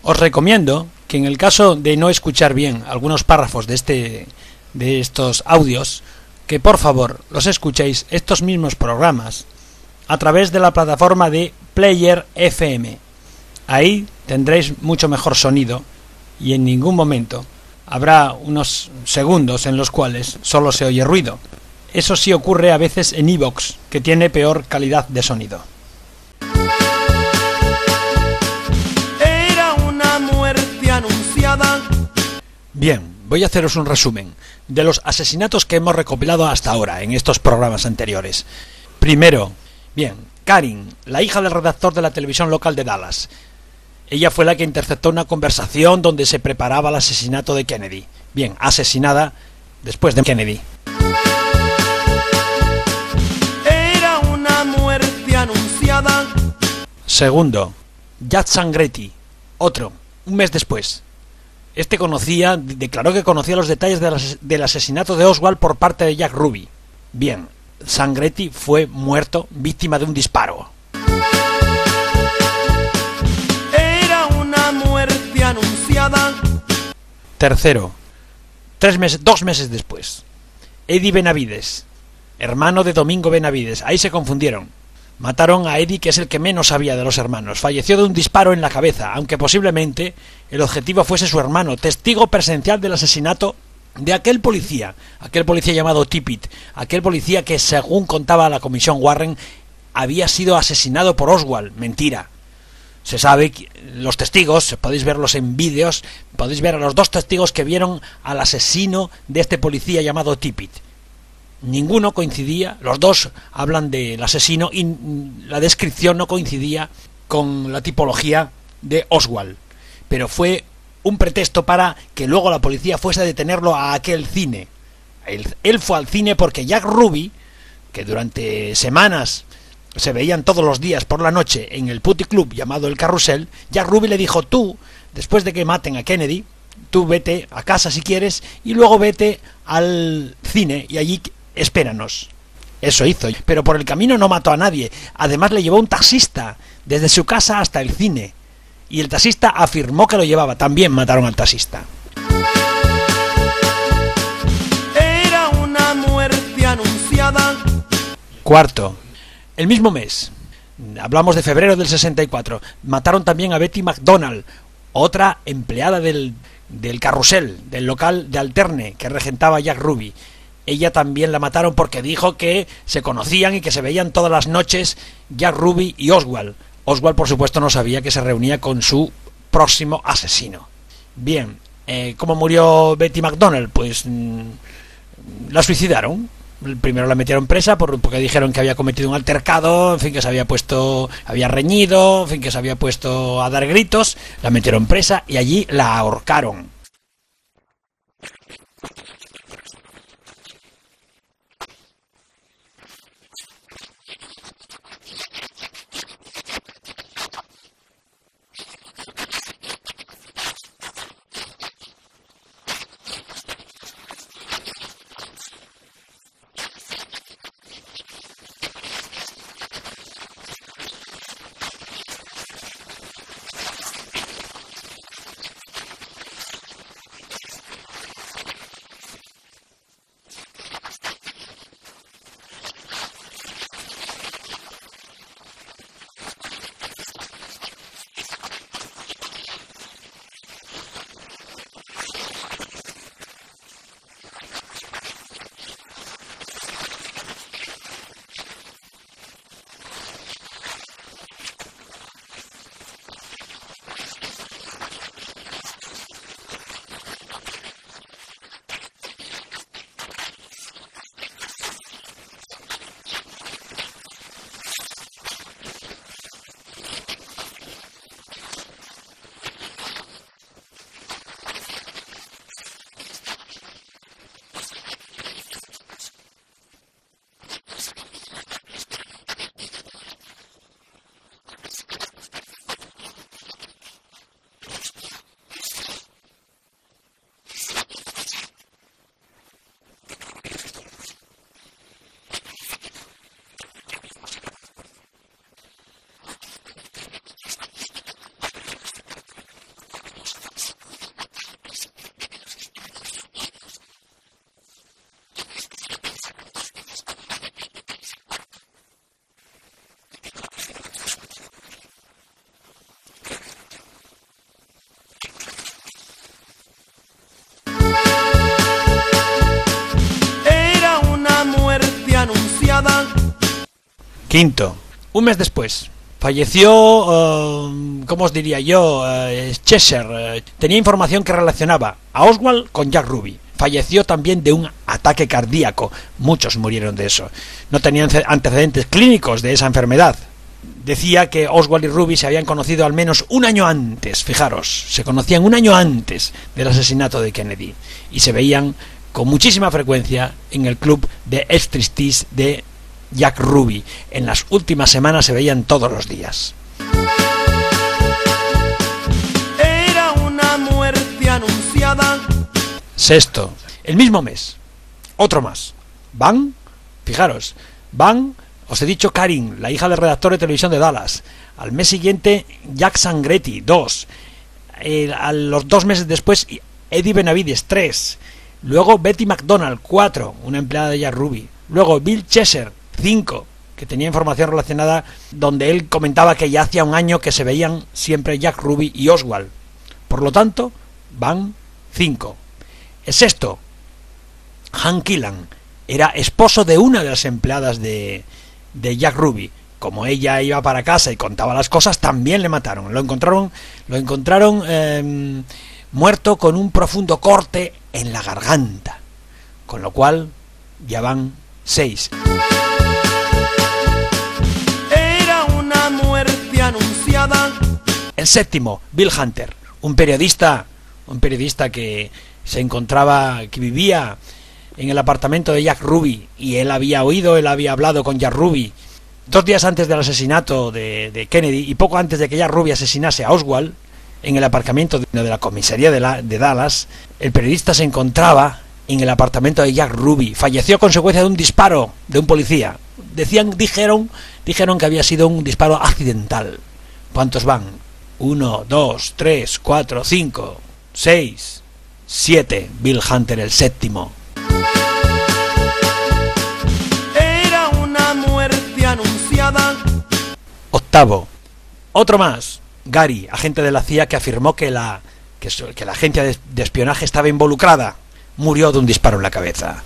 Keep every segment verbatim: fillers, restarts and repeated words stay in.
Os recomiendo que en el caso de no escuchar bien algunos párrafos de este de estos audios, que por favor los escuchéis estos mismos programas a través de la plataforma de Player F M. Ahí tendréis mucho mejor sonido y en ningún momento habrá unos segundos en los cuales solo se oye ruido. Eso sí ocurre a veces en iVoox, que tiene peor calidad de sonido. Era una muerte anunciada. Bien, voy a haceros un resumen de los asesinatos que hemos recopilado hasta ahora en estos programas anteriores. Primero, bien, Karin, la hija del redactor de la televisión local de Dallas. Ella fue la que interceptó una conversación donde se preparaba el asesinato de Kennedy. Bien, asesinada después de Kennedy. Era una muerte anunciada. Segundo, Jack Sangretti, otro, un mes después. Este conocía, declaró que conocía los detalles del asesinato de Oswald por parte de Jack Ruby. Bien, Sangretti fue muerto víctima de un disparo. Era una muerte anunciada. Tercero, tres meses, dos meses después, Eddie Benavides, hermano de Domingo Benavides. Ahí se confundieron. Mataron a Eddie, que es el que menos sabía de los hermanos. Falleció de un disparo en la cabeza, aunque posiblemente el objetivo fuese su hermano, testigo presencial del asesinato de aquel policía, aquel policía llamado Tippit, aquel policía que, según contaba la comisión Warren, había sido asesinado por Oswald. Mentira. Se sabe que los testigos, podéis verlos en vídeos, podéis ver a los dos testigos que vieron al asesino de este policía llamado Tippit. Ninguno coincidía, los dos hablan del asesino y la descripción no coincidía con la tipología de Oswald, pero fue un pretexto para que luego la policía fuese a detenerlo a aquel cine. Él, él fue al cine porque Jack Ruby, que durante semanas se veían todos los días por la noche en el Putty Club llamado El Carrusel, Jack Ruby le dijo: tú, después de que maten a Kennedy, tú vete a casa si quieres y luego vete al cine y allí espéranos. Eso hizo, pero por el camino no mató a nadie. Además le llevó un taxista desde su casa hasta el cine y el taxista afirmó que lo llevaba. También mataron al taxista. Era una muerte anunciada. Cuarto, el mismo mes, hablamos de febrero del sesenta y cuatro, mataron también a Betty McDonald, otra empleada del, del Carrusel, del local de Alterne que regentaba Jack Ruby. Ella también la mataron porque dijo que se conocían y que se veían todas las noches Jack Ruby y Oswald. Oswald, por supuesto, no sabía que se reunía con su próximo asesino. Bien, eh, ¿cómo murió Betty McDonald? Pues mmm, la suicidaron. Primero la metieron presa por, porque dijeron que había cometido un altercado, en fin, que se había puesto, había reñido, en fin, que se había puesto a dar gritos. La metieron presa y allí la ahorcaron. Quinto, un mes después, falleció, uh, ¿cómo os diría yo? Uh, Cheshire. Uh, tenía información que relacionaba a Oswald con Jack Ruby. Falleció también de un ataque cardíaco. Muchos murieron de eso. No tenían antecedentes clínicos de esa enfermedad. Decía que Oswald y Ruby se habían conocido al menos un año antes. Fijaros, se conocían un año antes del asesinato de Kennedy. Y se veían con muchísima frecuencia en el club de striptease de Jack Ruby. En las últimas semanas se veían todos los días. Era una muerte anunciada. Sexto, el mismo mes, otro más. Van, fijaros, Van, os he dicho Karin, la hija del redactor de televisión de Dallas. Al mes siguiente, Jack Sangretti, dos. Eh, a los dos meses después, Eddie Benavides, tres. Luego Betty McDonald, cuatro, una empleada de Jack Ruby. Luego Bill Cheshire, cinco, que tenía información relacionada donde él comentaba que ya hacía un año que se veían siempre Jack Ruby y Oswald. Por lo tanto, van cinco. El sexto, Hank Killan, era esposo de una de las empleadas de, de Jack Ruby. Como ella iba para casa y contaba las cosas, también le mataron. Lo encontraron, lo encontraron eh, muerto con un profundo corte en la garganta. Con lo cual, ya van seis. Era una muerte anunciada. El séptimo, Bill Hunter, un periodista, un periodista que se encontraba, que vivía en el apartamento de Jack Ruby, y él había oído, él había hablado con Jack Ruby dos días antes del asesinato de, de Kennedy y poco antes de que Jack Ruby asesinase a Oswald en el aparcamiento de, de la comisaría de, la, de Dallas. El periodista se encontraba en el apartamento de Jack Ruby. Falleció a consecuencia de un disparo de un policía. Decían, dijeron, dijeron que había sido un disparo accidental. ¿Cuántos van? Uno, dos, tres, cuatro, cinco, seis, siete. Bill Hunter, el séptimo. Era una muerte anunciada. Octavo, otro más. Gary, agente de la C I A, que afirmó que la, que, que la agencia de, de espionaje estaba involucrada. Murió de un disparo en la cabeza.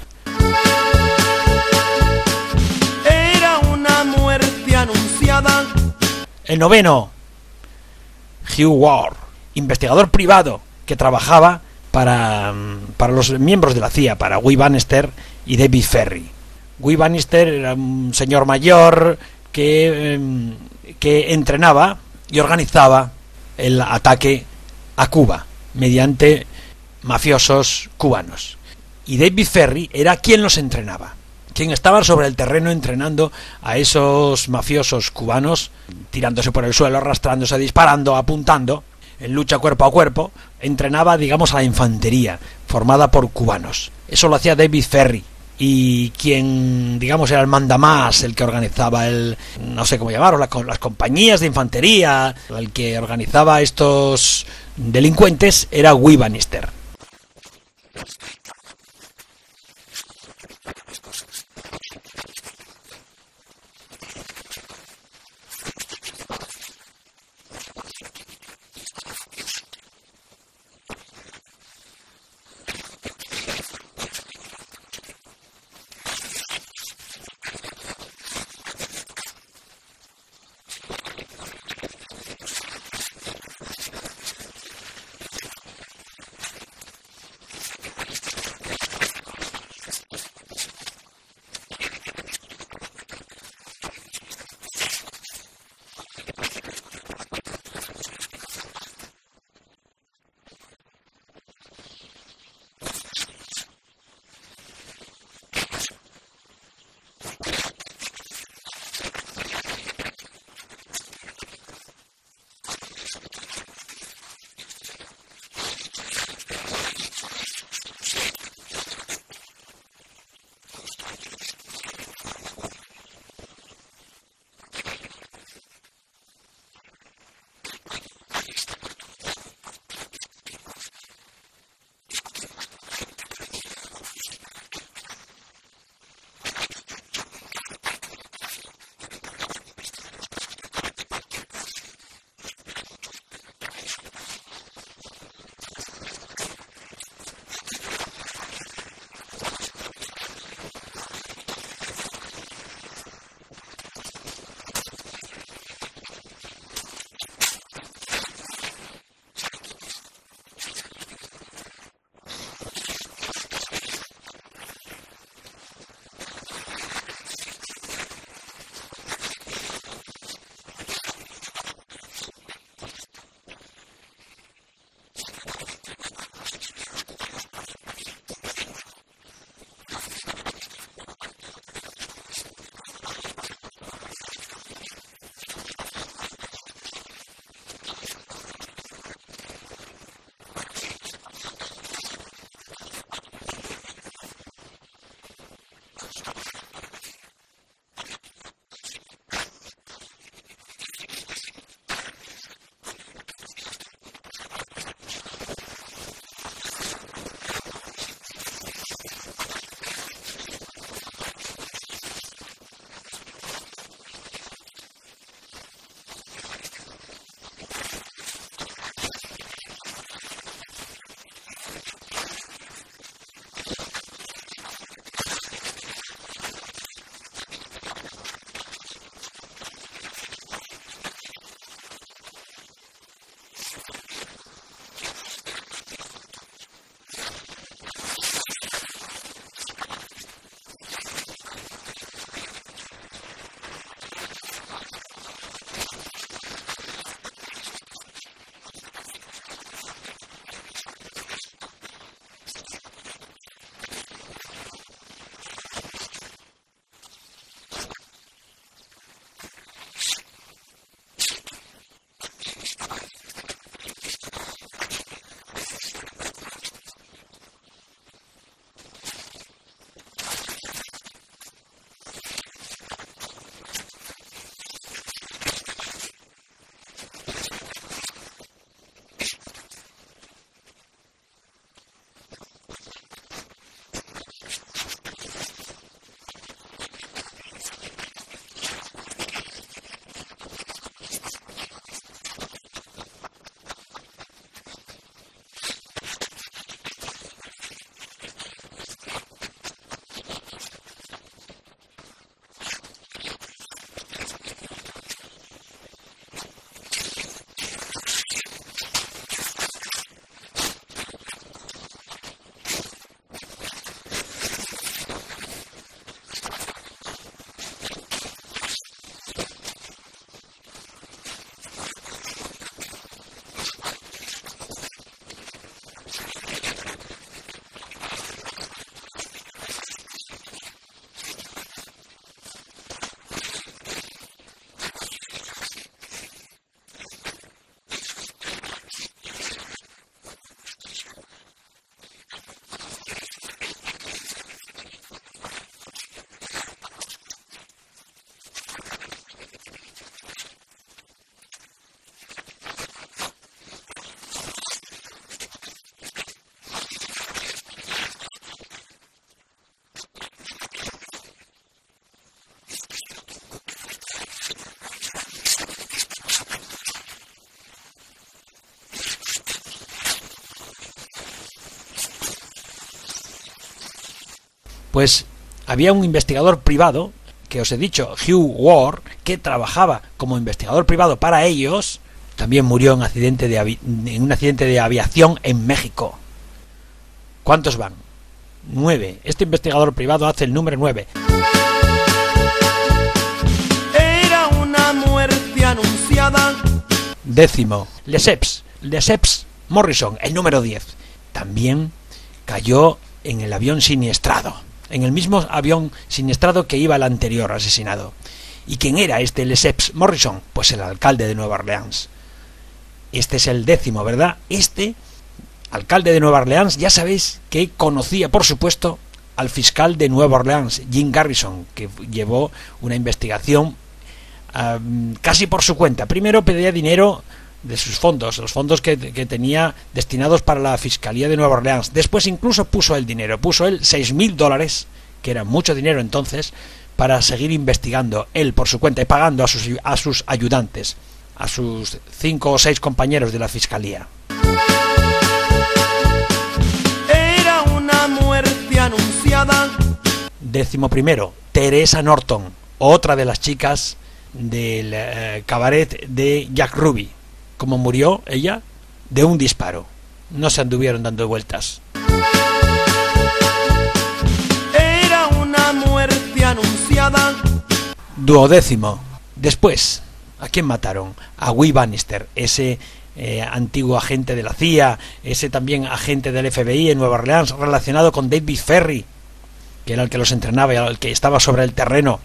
Era una muerte anunciada. El noveno, Hugh Ward, investigador privado que trabajaba para, para los miembros de la C I A, para Guy Bannister y David Ferrie. Guy Bannister era un señor mayor que, que entrenaba y organizaba el ataque a Cuba mediante mafiosos cubanos. Y David Ferrie era quien los entrenaba, quien estaba sobre el terreno entrenando a esos mafiosos cubanos, tirándose por el suelo, arrastrándose, disparando, apuntando, en lucha cuerpo a cuerpo. Entrenaba, digamos, a la infantería, formada por cubanos. Eso lo hacía David Ferrie. Y quien, digamos, era el mandamás, el que organizaba el, no sé cómo llamarlo, las, las compañías de infantería, el que organizaba estos delincuentes, era Guy Bannister. Pues había un investigador privado, que os he dicho, Hugh Ward, que trabajaba como investigador privado para ellos. También murió en, accidente de avi- en un accidente de aviación en México. ¿Cuántos van? Nueve. Este investigador privado hace el número nueve. Era una muerte anunciada. Décimo. Lesseps. Lesseps Morrison, el número diez. También cayó en el avión siniestrado. En el mismo avión siniestrado que iba el anterior asesinado. ¿Y quién era este Lesseps Morrison? Pues el alcalde de Nueva Orleans. Este es el décimo, ¿verdad? Este alcalde de Nueva Orleans, ya sabéis que conocía, por supuesto, al fiscal de Nueva Orleans, Jim Garrison, que llevó una investigación um, casi por su cuenta. Primero pedía dinero de sus fondos, los fondos que, que tenía destinados para la Fiscalía de Nueva Orleans. Después incluso puso el dinero, puso él seis mil dólares, que era mucho dinero entonces, para seguir investigando él por su cuenta y pagando a sus, a sus ayudantes, a sus cinco o seis compañeros de la Fiscalía. Era una muerte anunciada. Décimo primero, Teresa Norton, otra de las chicas del eh, cabaret de Jack Ruby. ¿Cómo murió ella? De un disparo. No se anduvieron dando vueltas. Era una muerte anunciada. Duodécimo. Después, ¿a quién mataron? A Guy Bannister, ese eh, antiguo agente de la C I A, ese también agente del F B I en Nueva Orleans, relacionado con David Ferry, que era el que los entrenaba y el que estaba sobre el terreno.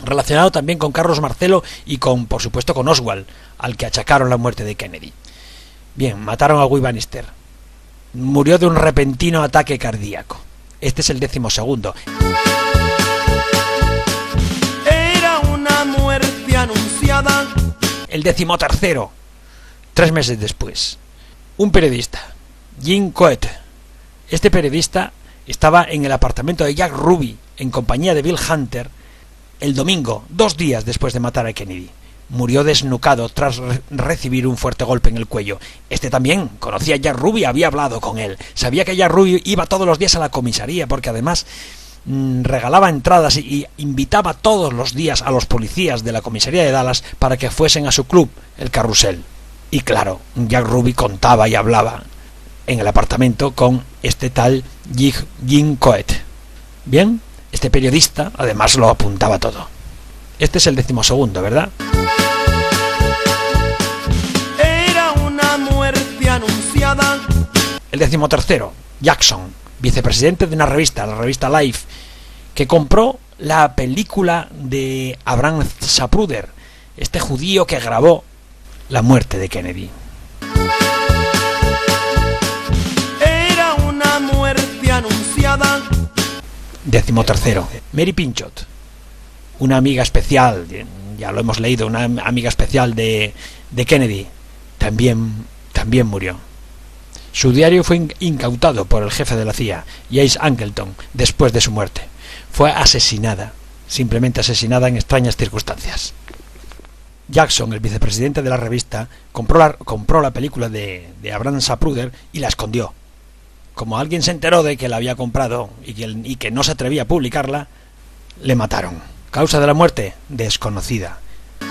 relacionado también con Carlos Marcello y con, por supuesto, con Oswald, al que achacaron la muerte de Kennedy. Bien, mataron a Guy Bannister. Murió de un repentino ataque cardíaco. Este es el décimo segundo. Era una muerte anunciada. El décimo tercero, tres meses después, un periodista, Jim Coet. Este periodista estaba en el apartamento de Jack Ruby en compañía de Bill Hunter el domingo, dos días después de matar a Kennedy. Murió desnucado tras re- recibir un fuerte golpe en el cuello. Este también conocía a Jack Ruby, había hablado con él. Sabía que Jack Ruby iba todos los días a la comisaría porque además mmm, regalaba entradas y, y invitaba todos los días a los policías de la comisaría de Dallas para que fuesen a su club, el Carrusel. Y claro, Jack Ruby contaba y hablaba en el apartamento con este tal Jim Coet. Bien, este periodista además lo apuntaba todo. Este es el decimosegundo, ¿verdad? Era una muerte anunciada. El decimotercero, Jackson, vicepresidente de una revista, la revista Life, que compró la película de Abraham Zapruder, este judío que grabó la muerte de Kennedy. Era una muerte anunciada. Decimotercero, Mary Pinchot, una amiga especial, ya lo hemos leído, una amiga especial de, de Kennedy, también, también murió. Su diario fue incautado por el jefe de la C I A, James Angleton, después de su muerte. Fue asesinada, simplemente asesinada en extrañas circunstancias. Jackson, el vicepresidente de la revista, compró la, compró la película de, de Abraham Zapruder y la escondió. Como alguien se enteró de que la había comprado y que, y que no se atrevía a publicarla, le mataron. Causa de la muerte, desconocida.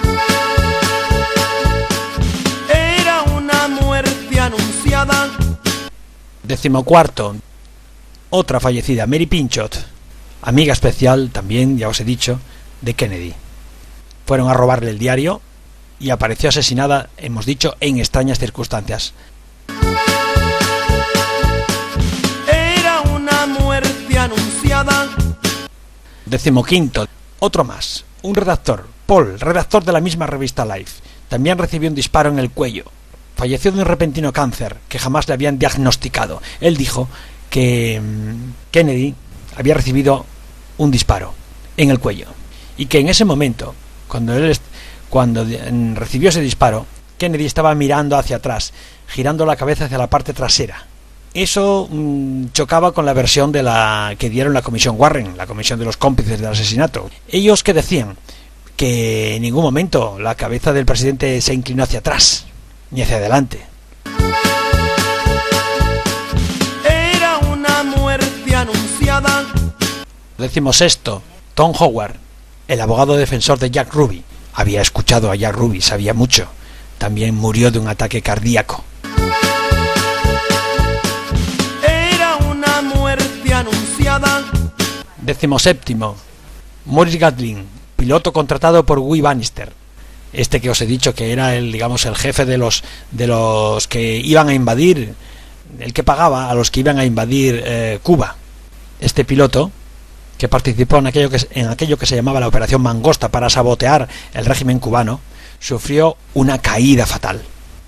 Era una muerte anunciada. Decimocuarto, otra fallecida, Mary Pinchot, amiga especial también, ya os he dicho, de Kennedy. Fueron a robarle el diario y apareció asesinada, hemos dicho, en extrañas circunstancias. Era una muerte anunciada. Decimoquinto, otro más, un redactor, Paul, redactor de la misma revista Life, también recibió un disparo en el cuello. Falleció de un repentino cáncer que jamás le habían diagnosticado. Él dijo que mmm, Kennedy había recibido un disparo en el cuello y que en ese momento, cuando él cuando recibió ese disparo, Kennedy estaba mirando hacia atrás, girando la cabeza hacia la parte trasera. Eso mmm, chocaba con la versión de la que dieron la comisión Warren, la comisión de los cómplices del asesinato. Ellos que decían que en ningún momento la cabeza del presidente se inclinó hacia atrás ni hacia adelante. Era una muerte anunciada. Decimosexto, Tom Howard, el abogado defensor de Jack Ruby. Había escuchado a Jack Ruby, sabía mucho. También murió de un ataque cardíaco. Era una muerte anunciada. Decimoséptimo, Maurice Gatlin, piloto contratado por Guy Bannister. Este que os he dicho que era el, digamos, el jefe de los de los que iban a invadir, el que pagaba a los que iban a invadir eh, Cuba. Este piloto, que participó en aquello que en aquello que se llamaba la Operación Mangosta para sabotear el régimen cubano, sufrió una caída fatal.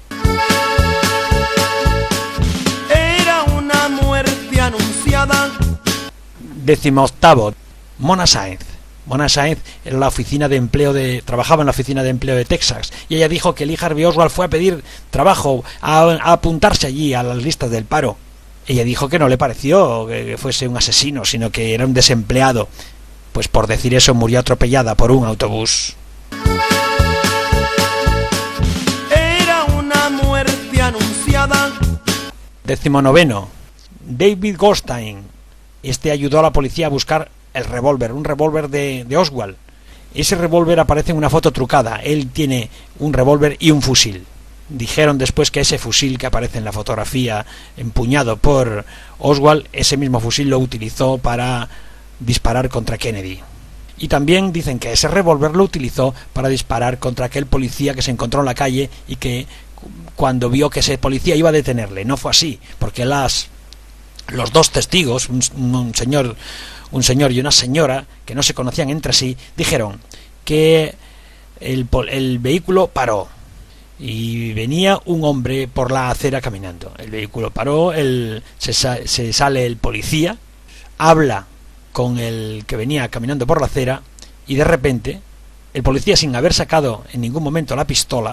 Era una muerte anunciada. Decimoctavo, Mona Sainz. Mona Sainz era la oficina de empleo de trabajaba en la oficina de empleo de Texas y ella dijo que Lee Harvey Oswald fue a pedir trabajo, a, a apuntarse allí a las listas del paro. Ella dijo que no le pareció que fuese un asesino, sino que era un desempleado. Pues por decir eso murió atropellada por un autobús. Era una muerte anunciada. Decimonoveno, David Goldstein. Este ayudó a la policía a buscar el revólver, un revólver de, de Oswald. Ese revólver aparece en una foto trucada. Él tiene un revólver y un fusil. Dijeron después que ese fusil que aparece en la fotografía empuñado por Oswald, ese mismo fusil lo utilizó para disparar contra Kennedy. Y también dicen que ese revólver lo utilizó para disparar contra aquel policía que se encontró en la calle y que cuando vio que ese policía iba a detenerle. No fue así, porque las los dos testigos, un, un señor un señor y una señora que no se conocían entre sí, dijeron que el, el vehículo paró y venía un hombre por la acera caminando. El vehículo paró, el, se, se sale el policía, habla con el que venía caminando por la acera y de repente el policía, sin haber sacado en ningún momento la pistola,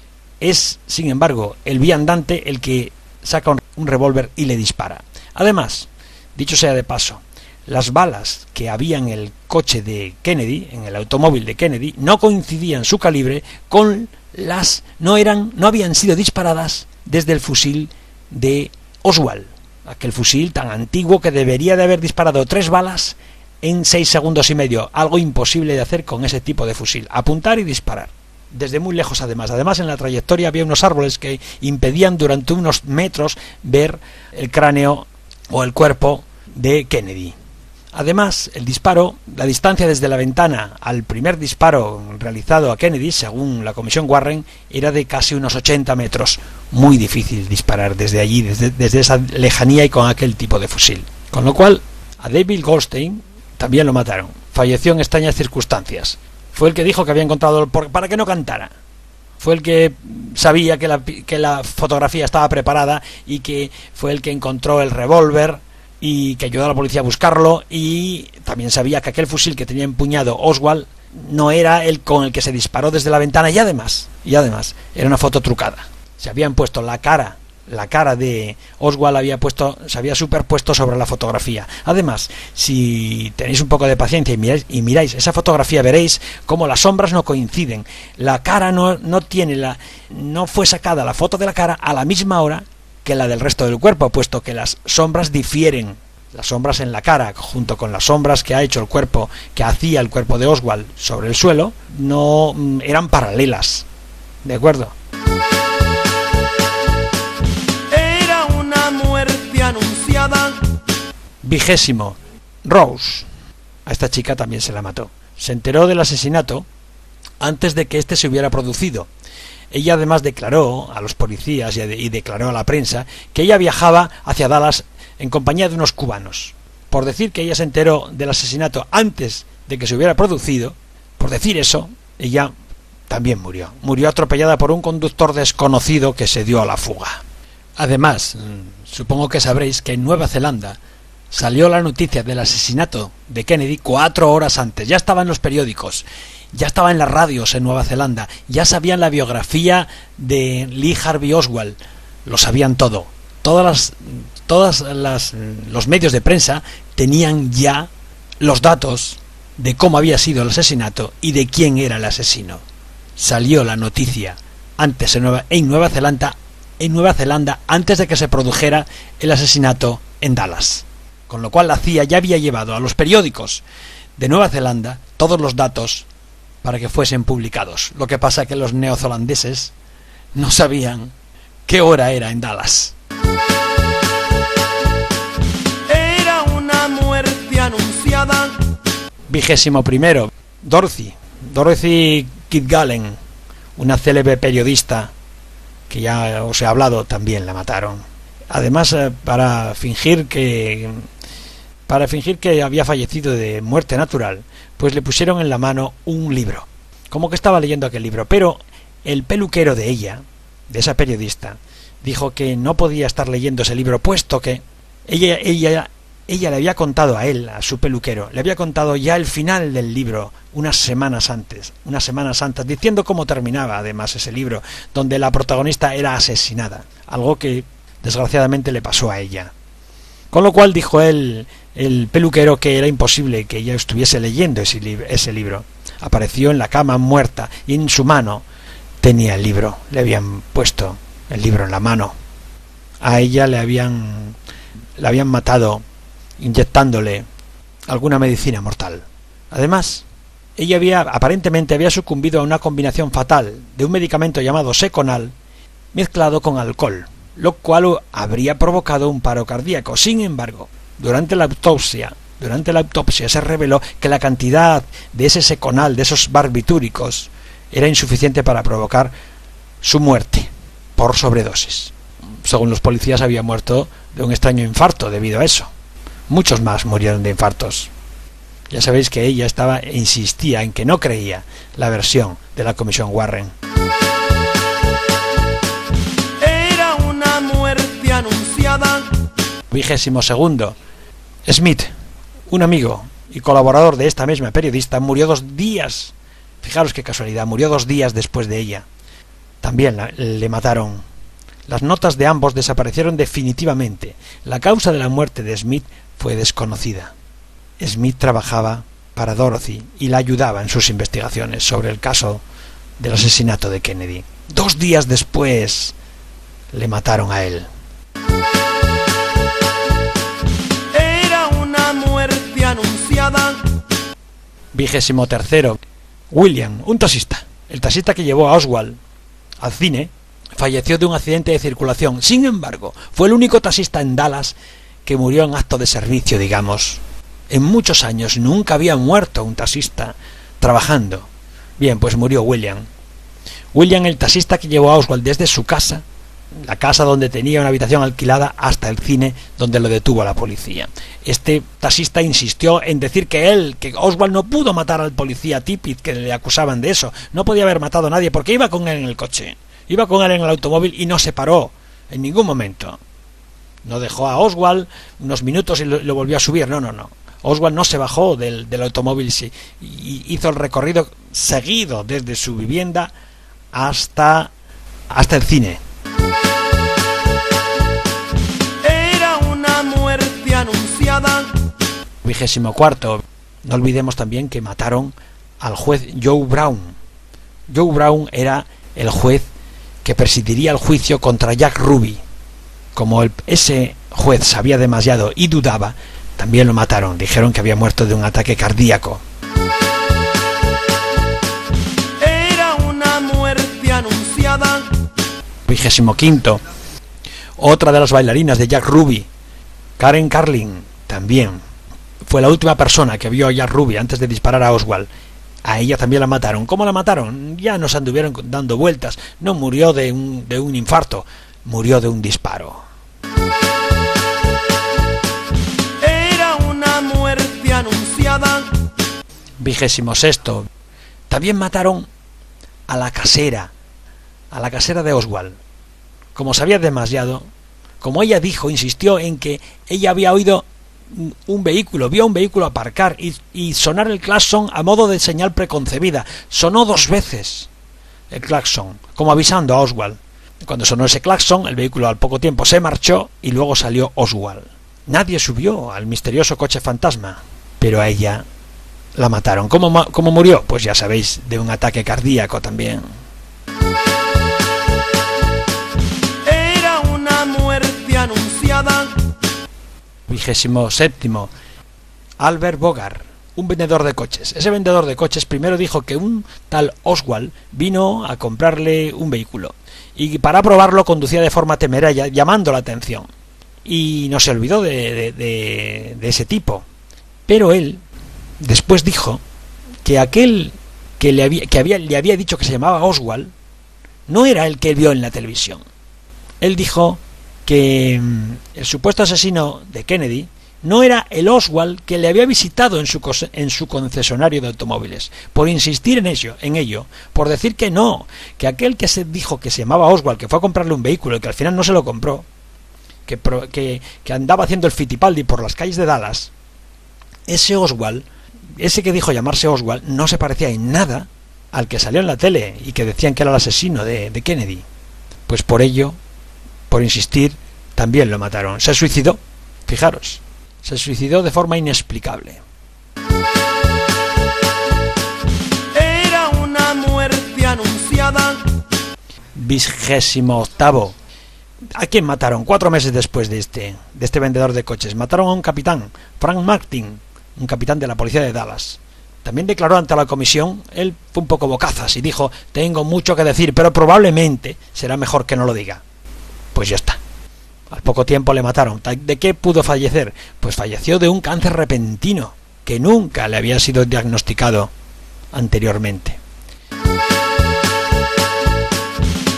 es sin embargo el viandante el que saca un, un revólver y le dispara. Además, dicho sea de paso, las balas que había en el coche de Kennedy, en el automóvil de Kennedy, no coincidían su calibre con las, no eran, no habían sido disparadas desde el fusil de Oswald, aquel fusil tan antiguo que debería de haber disparado tres balas en seis segundos y medio, algo imposible de hacer con ese tipo de fusil, apuntar y disparar desde muy lejos. Además, además en la trayectoria había unos árboles que impedían durante unos metros ver el cráneo o el cuerpo de Kennedy. Además, el disparo, la distancia desde la ventana al primer disparo realizado a Kennedy, según la comisión Warren, era de casi unos ochenta metros. Muy difícil disparar desde allí, desde, desde esa lejanía y con aquel tipo de fusil. Con lo cual, a David Goldstein también lo mataron. Falleció en extrañas circunstancias. Fue el que dijo que había encontrado el por... para que no cantara. Fue el que sabía que la, que la fotografía estaba preparada y que fue el que encontró el revólver y que ayudó a la policía a buscarlo, y también sabía que aquel fusil que tenía empuñado Oswald no era el con el que se disparó desde la ventana, y además, y además era una foto trucada. Se habían puesto la cara, la cara de Oswald había puesto, se había superpuesto sobre la fotografía. Además, si tenéis un poco de paciencia y miráis, y miráis esa fotografía, veréis cómo las sombras no coinciden. La cara no, no tiene la, no fue sacada la foto de la cara a la misma hora que la del resto del cuerpo, puesto que las sombras difieren. Las sombras en la cara, junto con las sombras que ha hecho el cuerpo, que hacía el cuerpo de Oswald sobre el suelo, no eran paralelas. ¿De acuerdo? Era una muerte anunciada. Vigésimo. Rose. A esta chica también se la mató. Se enteró del asesinato antes de que éste se hubiera producido. Ella además declaró a los policías y declaró a la prensa que ella viajaba hacia Dallas en compañía de unos cubanos. Por decir que ella se enteró del asesinato antes de que se hubiera producido, por decir eso, ella también murió. Murió atropellada por un conductor desconocido que se dio a la fuga. Además, supongo que sabréis que en Nueva Zelanda salió la noticia del asesinato de Kennedy cuatro horas antes. Ya estaba en los periódicos, ya estaba en las radios en Nueva Zelanda, ya sabían la biografía de Lee Harvey Oswald, lo sabían todo. Todas las, todas las, los medios de prensa tenían ya los datos de cómo había sido el asesinato y de quién era el asesino. Salió la noticia antes en Nueva, en Nueva Zelanda, en Nueva Zelanda antes de que se produjera el asesinato en Dallas. Con lo cual la C I A ya había llevado a los periódicos de Nueva Zelanda todos los datos para que fuesen publicados. Lo que pasa es que los neozelandeses no sabían qué hora era en Dallas. Era una muerte anunciada. Vigésimo primero. Dorothy. Dorothy Kilgallen, una célebre periodista que ya os he hablado, también la mataron. Además, para fingir que para fingir que había fallecido de muerte natural, pues le pusieron en la mano un libro, como que estaba leyendo aquel libro, pero el peluquero de ella, de esa periodista, dijo que no podía estar leyendo ese libro, puesto que ella, ella, ella le había contado a él, a su peluquero, le había contado ya el final del libro unas semanas antes, unas semanas antes, diciendo cómo terminaba además ese libro, donde la protagonista era asesinada, algo que desgraciadamente le pasó a ella. Con lo cual dijo él, el peluquero, que era imposible que ella estuviese leyendo ese, li- ese libro. Apareció en la cama muerta y en su mano tenía el libro. Le habían puesto el libro en la mano. A ella le habían, le habían matado inyectándole alguna medicina mortal. Además, ella había aparentemente había sucumbido a una combinación fatal de un medicamento llamado Seconal mezclado con alcohol, lo cual habría provocado un paro cardíaco. Sin embargo, durante la autopsia, durante la autopsia se reveló que la cantidad de ese Seconal, de esos barbitúricos, era insuficiente para provocar su muerte por sobredosis. Según los policías, había muerto de un extraño infarto debido a eso. Muchos más murieron de infartos. Ya sabéis que ella estaba e insistía en que no creía la versión de la Comisión Warren. Era una muerte anunciada. Vigésimo segundo. Smith, un amigo y colaborador de esta misma periodista, murió dos días. Fijaros qué casualidad, murió dos días después de ella. También la, le mataron. Las notas de ambos desaparecieron definitivamente. La causa de la muerte de Smith fue desconocida. Smith trabajaba para Dorothy y la ayudaba en sus investigaciones sobre el caso del asesinato de Kennedy. Dos días después le mataron a él. Era una muerte anunciada. Vigésimo tercero. William, un taxista. El taxista que llevó a Oswald al cine falleció de un accidente de circulación. Sin embargo, fue el único taxista en Dallas que murió en acto de servicio, digamos. En muchos años nunca había muerto un taxista trabajando. Bien, pues murió William. William, el taxista que llevó a Oswald desde su casa, la casa donde tenía una habitación alquilada, hasta el cine donde lo detuvo la policía. Este taxista insistió en decir que él, que Oswald no pudo matar al policía Tippit, que le acusaban de eso. No podía haber matado a nadie porque iba con él en el coche. Iba con él en el automóvil y no se paró en ningún momento. No dejó a Oswald unos minutos y lo, lo volvió a subir. No, no, no. Oswald no se bajó del, del automóvil sí, y hizo el recorrido seguido desde su vivienda hasta, hasta el cine. Era una muerte anunciada. Vigésimo cuarto. No olvidemos también que mataron al juez Joe Brown. Joe Brown era el juez que presidiría el juicio contra Jack Ruby. Como el, ese juez sabía demasiado y dudaba, también lo mataron. Dijeron que había muerto de un ataque cardíaco. Era una muerte anunciada. Vigésimo quinto. Otra de las bailarinas de Jack Ruby, Karen Carlin, también fue la última persona que vio a Jack Ruby antes de disparar a Oswald. A ella también la mataron. ¿Cómo la mataron? Ya nos anduvieron dando vueltas. No murió de un, de un infarto, murió de un disparo. Era una muerte anunciada. Vigésimo sexto. También mataron a la casera, a la casera de Oswald. Como sabía demasiado, como ella dijo, insistió en que ella había oído un vehículo, vio un vehículo aparcar y, y sonar el claxon a modo de señal preconcebida. Sonó dos veces el claxon, como avisando a Oswald. Cuando sonó ese claxon, el vehículo al poco tiempo se marchó y luego salió Oswald. Nadie subió al misterioso coche fantasma, pero a ella la mataron. ¿Cómo, cómo murió? Pues ya sabéis, de un ataque cardíaco también. Era una muerte anunciada. Vigésimo séptimo. Albert Bogart, un vendedor de coches. Ese vendedor de coches primero dijo que un tal Oswald vino a comprarle un vehículo y para probarlo conducía de forma temeraria, llamando la atención, y no se olvidó de, de, de, de ese tipo. Pero él después dijo que aquel que, le había, que había, le había dicho que se llamaba Oswald no era el que vio en la televisión. Él dijo que el supuesto asesino de Kennedy no era el Oswald que le había visitado en su, en su concesionario de automóviles. Por insistir en ello, en ello, por decir que no, que aquel que se dijo que se llamaba Oswald, que fue a comprarle un vehículo y que al final no se lo compró, que, que, que andaba haciendo el Fittipaldi por las calles de Dallas, ese Oswald, ese que dijo llamarse Oswald, no se parecía en nada al que salió en la tele y que decían que era el asesino de, de Kennedy. Pues por ello, por insistir, también lo mataron. Se suicidó, fijaros, se suicidó de forma inexplicable. Era una muerte anunciada. Vigésimo octavo. ¿A quién mataron? Cuatro meses después de este, de este vendedor de coches. Mataron a un capitán, Frank Martin, un capitán de la policía de Dallas. También declaró ante la comisión. Él fue un poco bocazas y dijo: tengo mucho que decir, pero probablemente será mejor que no lo diga. Pues ya está. Al poco tiempo le mataron. ¿De qué pudo fallecer? Pues falleció de un cáncer repentino que nunca le había sido diagnosticado anteriormente.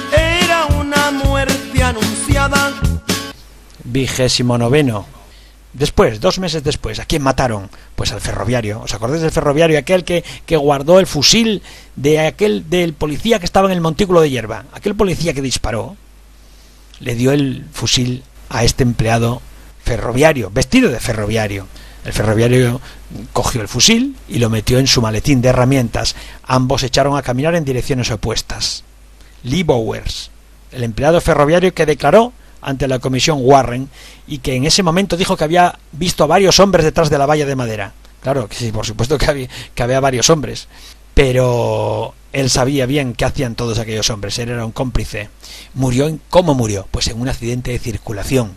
Era una muerte anunciada. Vigésimo noveno. Después, dos meses después, ¿a quién mataron? Pues al ferroviario. ¿Os acordáis del ferroviario? Aquel que, que guardó el fusil de aquel del policía que estaba en el montículo de hierba. Aquel policía que disparó le dio el fusil a este empleado ferroviario, vestido de ferroviario. El ferroviario cogió el fusil y lo metió en su maletín de herramientas. Ambos echaron a caminar en direcciones opuestas. Lee Bowers, el empleado ferroviario que declaró ante la comisión Warren y que en ese momento dijo que había visto a varios hombres detrás de la valla de madera. Claro que sí, por supuesto que había, que había varios hombres, pero él sabía bien qué hacían todos aquellos hombres. Él era un cómplice. ¿Murió en cómo murió? Pues en un accidente de circulación.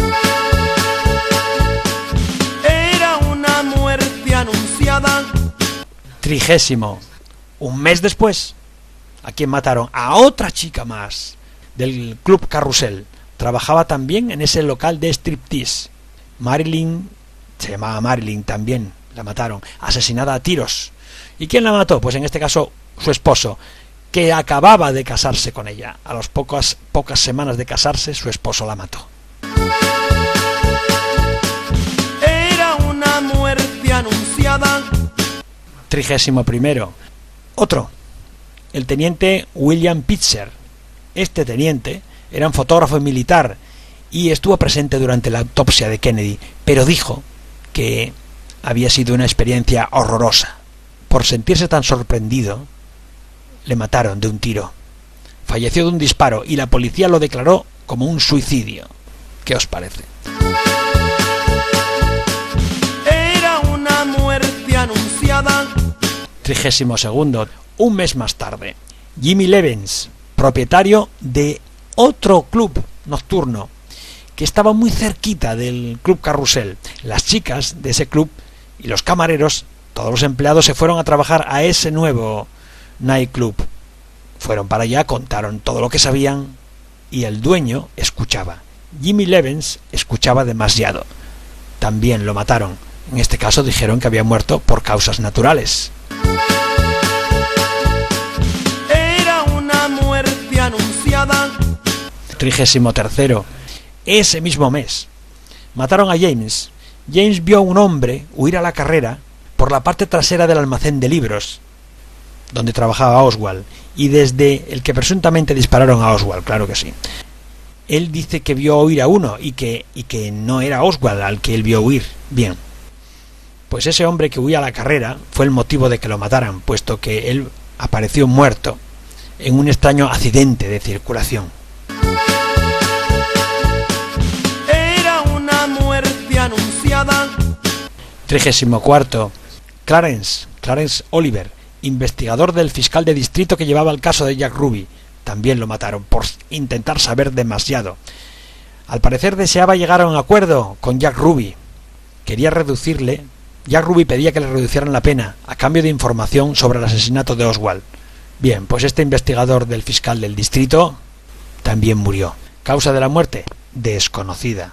Era una muerte anunciada. Trigésimo. Un mes después, ¿a quién mataron? A otra chica más del Club Carrusel. Trabajaba también en ese local de striptease. Marilyn, se llamaba Marilyn también, la mataron, asesinada a tiros. ¿Y quién la mató? Pues en este caso su esposo, que acababa de casarse con ella. A las pocas, pocas semanas de casarse, su esposo la mató. Era una muerte anunciada. Trigésimo primero. Otro, el teniente William Pitzer. Este teniente era un fotógrafo militar y estuvo presente durante la autopsia de Kennedy, pero dijo que había sido una experiencia horrorosa. Por sentirse tan sorprendido, le mataron de un tiro. Falleció de un disparo y la policía lo declaró como un suicidio. ¿Qué os parece? Era una muerte anunciada. Trigésimo segundo. Un mes más tarde, Jimmy Levens, propietario de otro club nocturno que estaba muy cerquita del Club Carrusel. Las chicas de ese club y los camareros, todos los empleados, se fueron a trabajar a ese nuevo nightclub. Fueron para allá, contaron todo lo que sabían y el dueño escuchaba. Jimmy Levens escuchaba demasiado. También lo mataron. En este caso dijeron que había muerto por causas naturales. Era una muerte anunciada. Trigésimo tercero. Ese mismo mes mataron a James. James vio a un hombre huir a la carrera por la parte trasera del almacén de libros donde trabajaba Oswald, y desde el que presuntamente dispararon a Oswald, claro que sí. Él dice que vio huir a uno y que, y que no era Oswald al que él vio huir. Bien, pues ese hombre que huía a la carrera fue el motivo de que lo mataran, puesto que él apareció muerto en un extraño accidente de circulación. Era una muerte anunciada. Trigésimo cuarto. Clarence, Clarence Oliver, investigador del fiscal de distrito que llevaba el caso de Jack Ruby. También lo mataron por intentar saber demasiado. Al parecer deseaba llegar a un acuerdo con Jack Ruby. Quería reducirle. Jack Ruby pedía que le reducieran la pena a cambio de información sobre el asesinato de Oswald. Bien, pues este investigador del fiscal del distrito también murió. Causa de la muerte desconocida.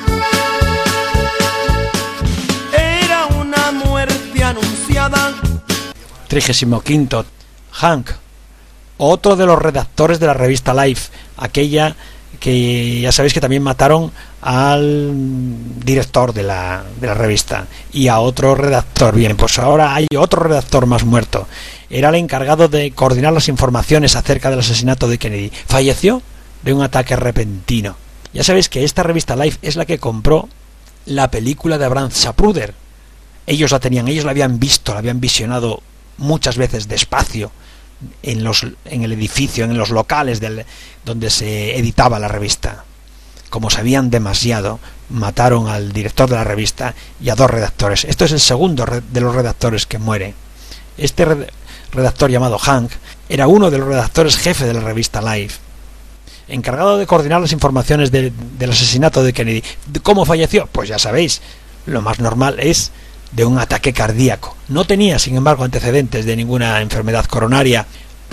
Era una muerte anunciada. Trigésimo quinto. Hank, otro de los redactores de la revista Life, aquella que ya sabéis que también mataron al director de la, de la revista y a otro redactor. Bien, pues ahora hay otro redactor más muerto. Era el encargado de coordinar las informaciones acerca del asesinato de Kennedy. Falleció de un ataque repentino. Ya sabéis que esta revista Life es la que compró la película de Abraham Zapruder. Ellos la tenían, ellos la habían visto, la habían visionado muchas veces despacio en los en el edificio, en los locales del, donde se editaba la revista. Como sabían demasiado, mataron al director de la revista y a dos redactores. Esto es el segundo de los redactores que muere. Este redactor llamado Hank era uno de los redactores jefe de la revista Life, encargado de coordinar las informaciones de, del asesinato de Kennedy. ¿Cómo falleció? Pues ya sabéis, lo más normal es de un ataque cardíaco. No tenía, sin embargo, antecedentes de ninguna enfermedad coronaria.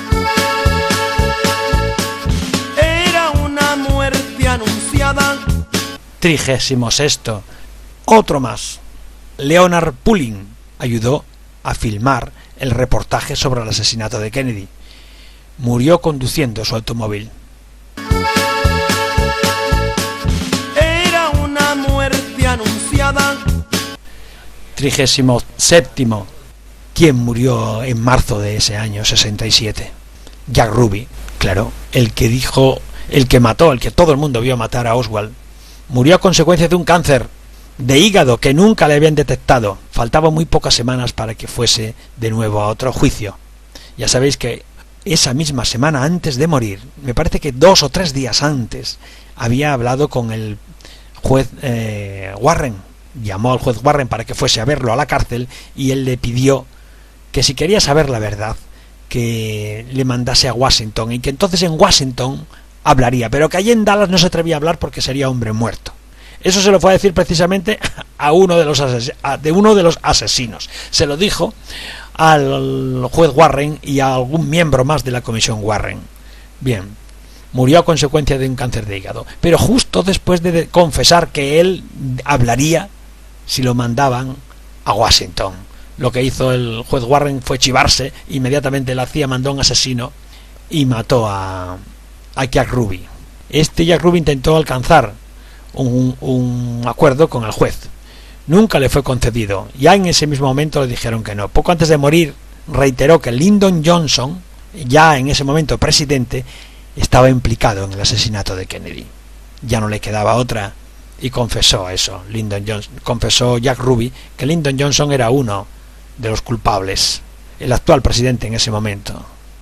Era una muerte anunciada. Trigésimo sexto. Otro más. Leonard Pulling ayudó a filmar el reportaje sobre el asesinato de Kennedy. Murió conduciendo su automóvil. Era una muerte anunciada. anunciada. Trigésimo séptimo. ¿Quién murió en marzo de ese año sesenta y siete? Jack Ruby, claro, el que dijo, el que mató, el que todo el mundo vio matar a Oswald. Murió a consecuencia de un cáncer de hígado que nunca le habían detectado. Faltaban muy pocas semanas para que fuese de nuevo a otro juicio. Ya sabéis que esa misma semana antes de morir, me parece que dos o tres días antes, había hablado con el juez eh, Warren. Llamó al juez Warren para que fuese a verlo a la cárcel y él le pidió que si quería saber la verdad, que le mandase a Washington y que entonces en Washington hablaría, pero que allí en Dallas no se atrevía a hablar porque sería hombre muerto. Eso se lo fue a decir precisamente a uno de los ases- a, de uno de los asesinos. Se lo dijo al juez Warren y a algún miembro más de la comisión Warren. Bien, murió a consecuencia de un cáncer de hígado, pero justo después de confesar que él hablaría si lo mandaban a Washington. Lo que hizo el juez Warren fue chivarse, inmediatamente la C I A mandó a un asesino y mató a, a Jack Ruby. Este Jack Ruby intentó alcanzar un, un acuerdo con el juez. Nunca le fue concedido. Ya en ese mismo momento le dijeron que no. Poco antes de morir reiteró que Lyndon Johnson, ya en ese momento presidente, estaba implicado en el asesinato de Kennedy. Ya no le quedaba otra y confesó eso. Lyndon Johnson, confesó Jack Ruby que Lyndon Johnson era uno de los culpables, el actual presidente en ese momento.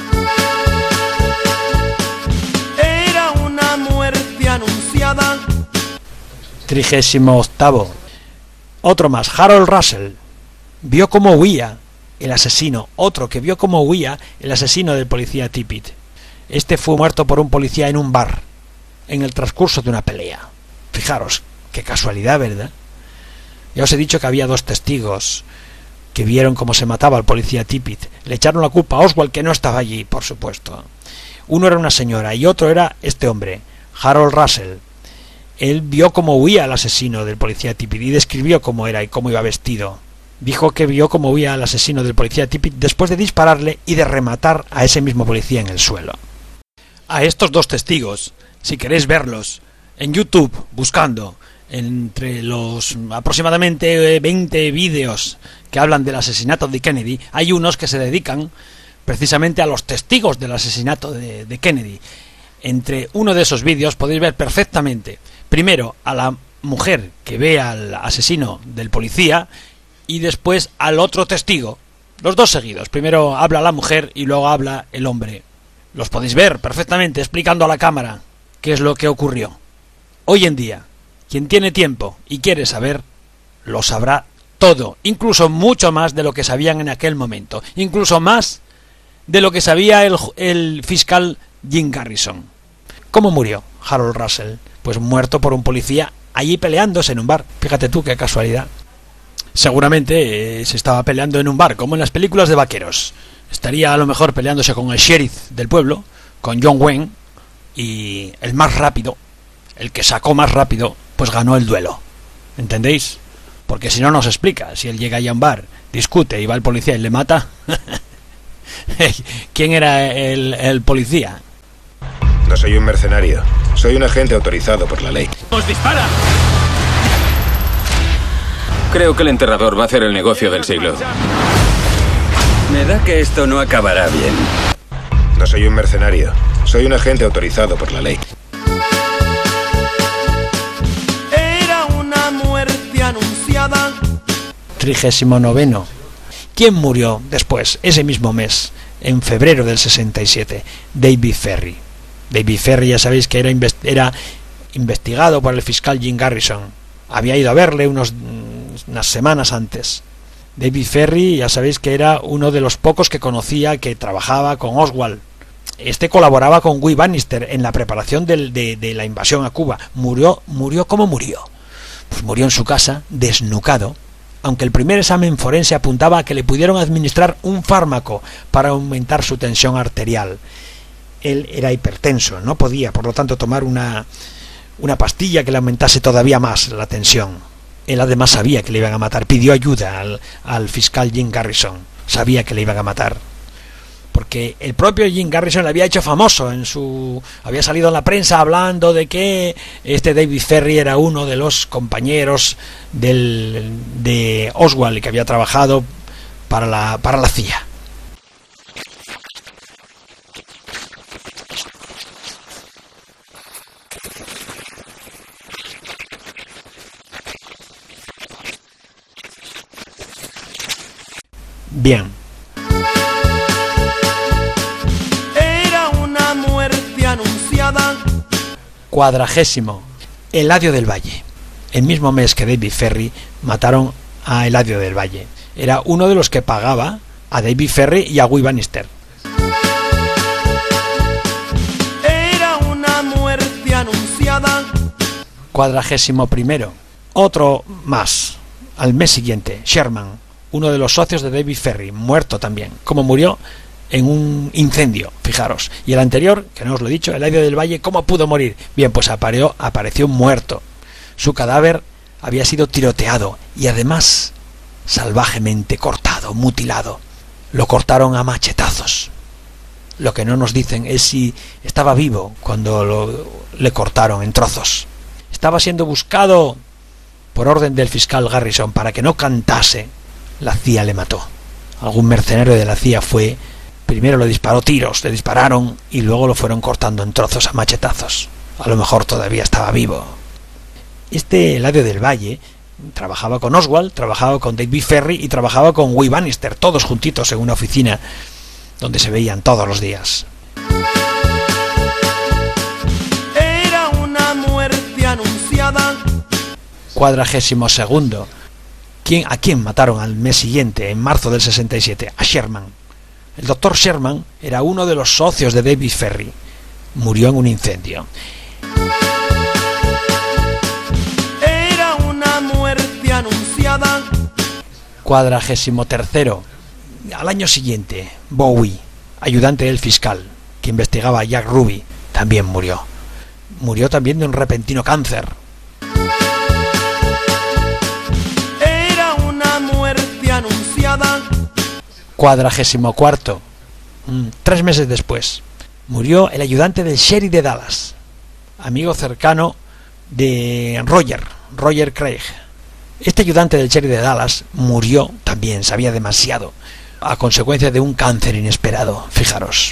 Era una muerte anunciada. Trigésimo octavo. Otro más, Harold Russell, vio cómo huía el asesino, otro que vio cómo huía el asesino del policía Tippit. Este fue muerto por un policía en un bar, en el transcurso de una pelea. Fijaros, qué casualidad, ¿verdad? Ya os he dicho que había dos testigos que vieron cómo se mataba al policía Tippit. Le echaron la culpa a Oswald, que no estaba allí, por supuesto. Uno era una señora y otro era este hombre, Harold Russell. Él vio cómo huía el asesino del policía Tippit y describió cómo era y cómo iba vestido. Dijo que vio cómo huía el asesino del policía Tippit después de dispararle y de rematar a ese mismo policía en el suelo. A estos dos testigos, si queréis verlos, en YouTube, buscando entre los aproximadamente veinte vídeos que hablan del asesinato de Kennedy, hay unos que se dedican precisamente a los testigos del asesinato de, de Kennedy. Entre uno de esos vídeos podéis ver perfectamente, primero, a la mujer que ve al asesino del policía y después al otro testigo, los dos seguidos. Primero habla la mujer y luego habla el hombre. Los podéis ver perfectamente explicando a la cámara qué es lo que ocurrió. Hoy en día, quien tiene tiempo y quiere saber, lo sabrá todo, incluso mucho más de lo que sabían en aquel momento, incluso más de lo que sabía el, el fiscal Jim Garrison. ¿Cómo murió Harold Russell? Pues muerto por un policía allí peleándose en un bar. Fíjate tú qué casualidad. Seguramente eh, se estaba peleando en un bar, como en las películas de vaqueros. Estaría a lo mejor peleándose con el sheriff del pueblo, con John Wayne, y el más rápido, el que sacó más rápido, pues ganó el duelo. ¿Entendéis? Porque si no, nos explica. Si él llega ahí a un bar, discute y va el policía y le mata. ¿Quién era el, el policía? No soy un mercenario. Soy un agente autorizado por la ley. ¡Os dispara! Creo que el enterrador va a hacer el negocio del siglo. Me da que esto no acabará bien. No soy un mercenario. Soy un agente autorizado por la ley. Era una muerte anunciada. Trigésimo noveno. ¿Quién murió después, ese mismo mes, en febrero del sesenta y siete? David Ferrie. David Ferrie, ya sabéis que era, invest- era investigado por el fiscal Jim Garrison. Había ido a verle unos, unas semanas antes. David Ferrie, ya sabéis que era uno de los pocos que conocía que trabajaba con Oswald. Este colaboraba con Guy Bannister en la preparación del, de, de la invasión a Cuba. Murió, murió ¿cómo murió? Pues murió en su casa, desnucado, aunque el primer examen forense apuntaba a que le pudieron administrar un fármaco para aumentar su tensión arterial. Él era hipertenso, no podía, por lo tanto, tomar una, una pastilla que le aumentase todavía más la tensión. Él además sabía que le iban a matar, pidió ayuda al, al fiscal Jim Garrison, sabía que le iban a matar. porque el propio Jim Garrison le había hecho famoso en su había salido en la prensa hablando de que este David Ferrie era uno de los compañeros del, de Oswald, que había trabajado para la para la C I A. Bien. Era una muerte anunciada. Cuadragésimo. Eladio del Valle. El mismo mes que David Ferrie mataron a Eladio del Valle. Era uno de los que pagaba a David Ferrie y a Guy Bannister. Era una muerte anunciada. Cuadragésimo primero. Otro más. Al mes siguiente, Sherman, uno de los socios de David Ferrie, muerto también, como murió en un incendio, fijaros. Y el anterior, que no os lo he dicho, Eladio del Valle, ¿cómo pudo morir? Bien, pues apareció, apareció muerto. Su cadáver había sido tiroteado y además salvajemente cortado, mutilado. Lo cortaron a machetazos. Lo que no nos dicen es si estaba vivo cuando lo, le cortaron en trozos. Estaba siendo buscado por orden del fiscal Garrison para que no cantase. La C I A le mató. Algún mercenario de la C I A fue, primero le disparó tiros, le dispararon y luego lo fueron cortando en trozos a machetazos. A lo mejor todavía estaba vivo. Este Eladio del Valle trabajaba con Oswald, trabajaba con David Ferrie y trabajaba con Guy Bannister, todos juntitos en una oficina donde se veían todos los días. Era una muerte anunciada. Cuadragésimo segundo. ¿Quién, ¿A quién mataron al mes siguiente, en marzo del sesenta y siete? A Sherman. El doctor Sherman era uno de los socios de David Ferrie. Murió en un incendio. Era una muerte anunciada. Cuadragésimo tercero. Al año siguiente, Bowie, ayudante del fiscal, que investigaba a Jack Ruby, también murió. Murió también de un repentino cáncer. Anunciada. Cuadragésimo cuarto. Mm, tres meses después murió el ayudante del sheriff de Dallas, amigo cercano de Roger, Roger Craig. Este ayudante del sheriff de Dallas murió también, sabía demasiado, a consecuencia de un cáncer inesperado, fijaros.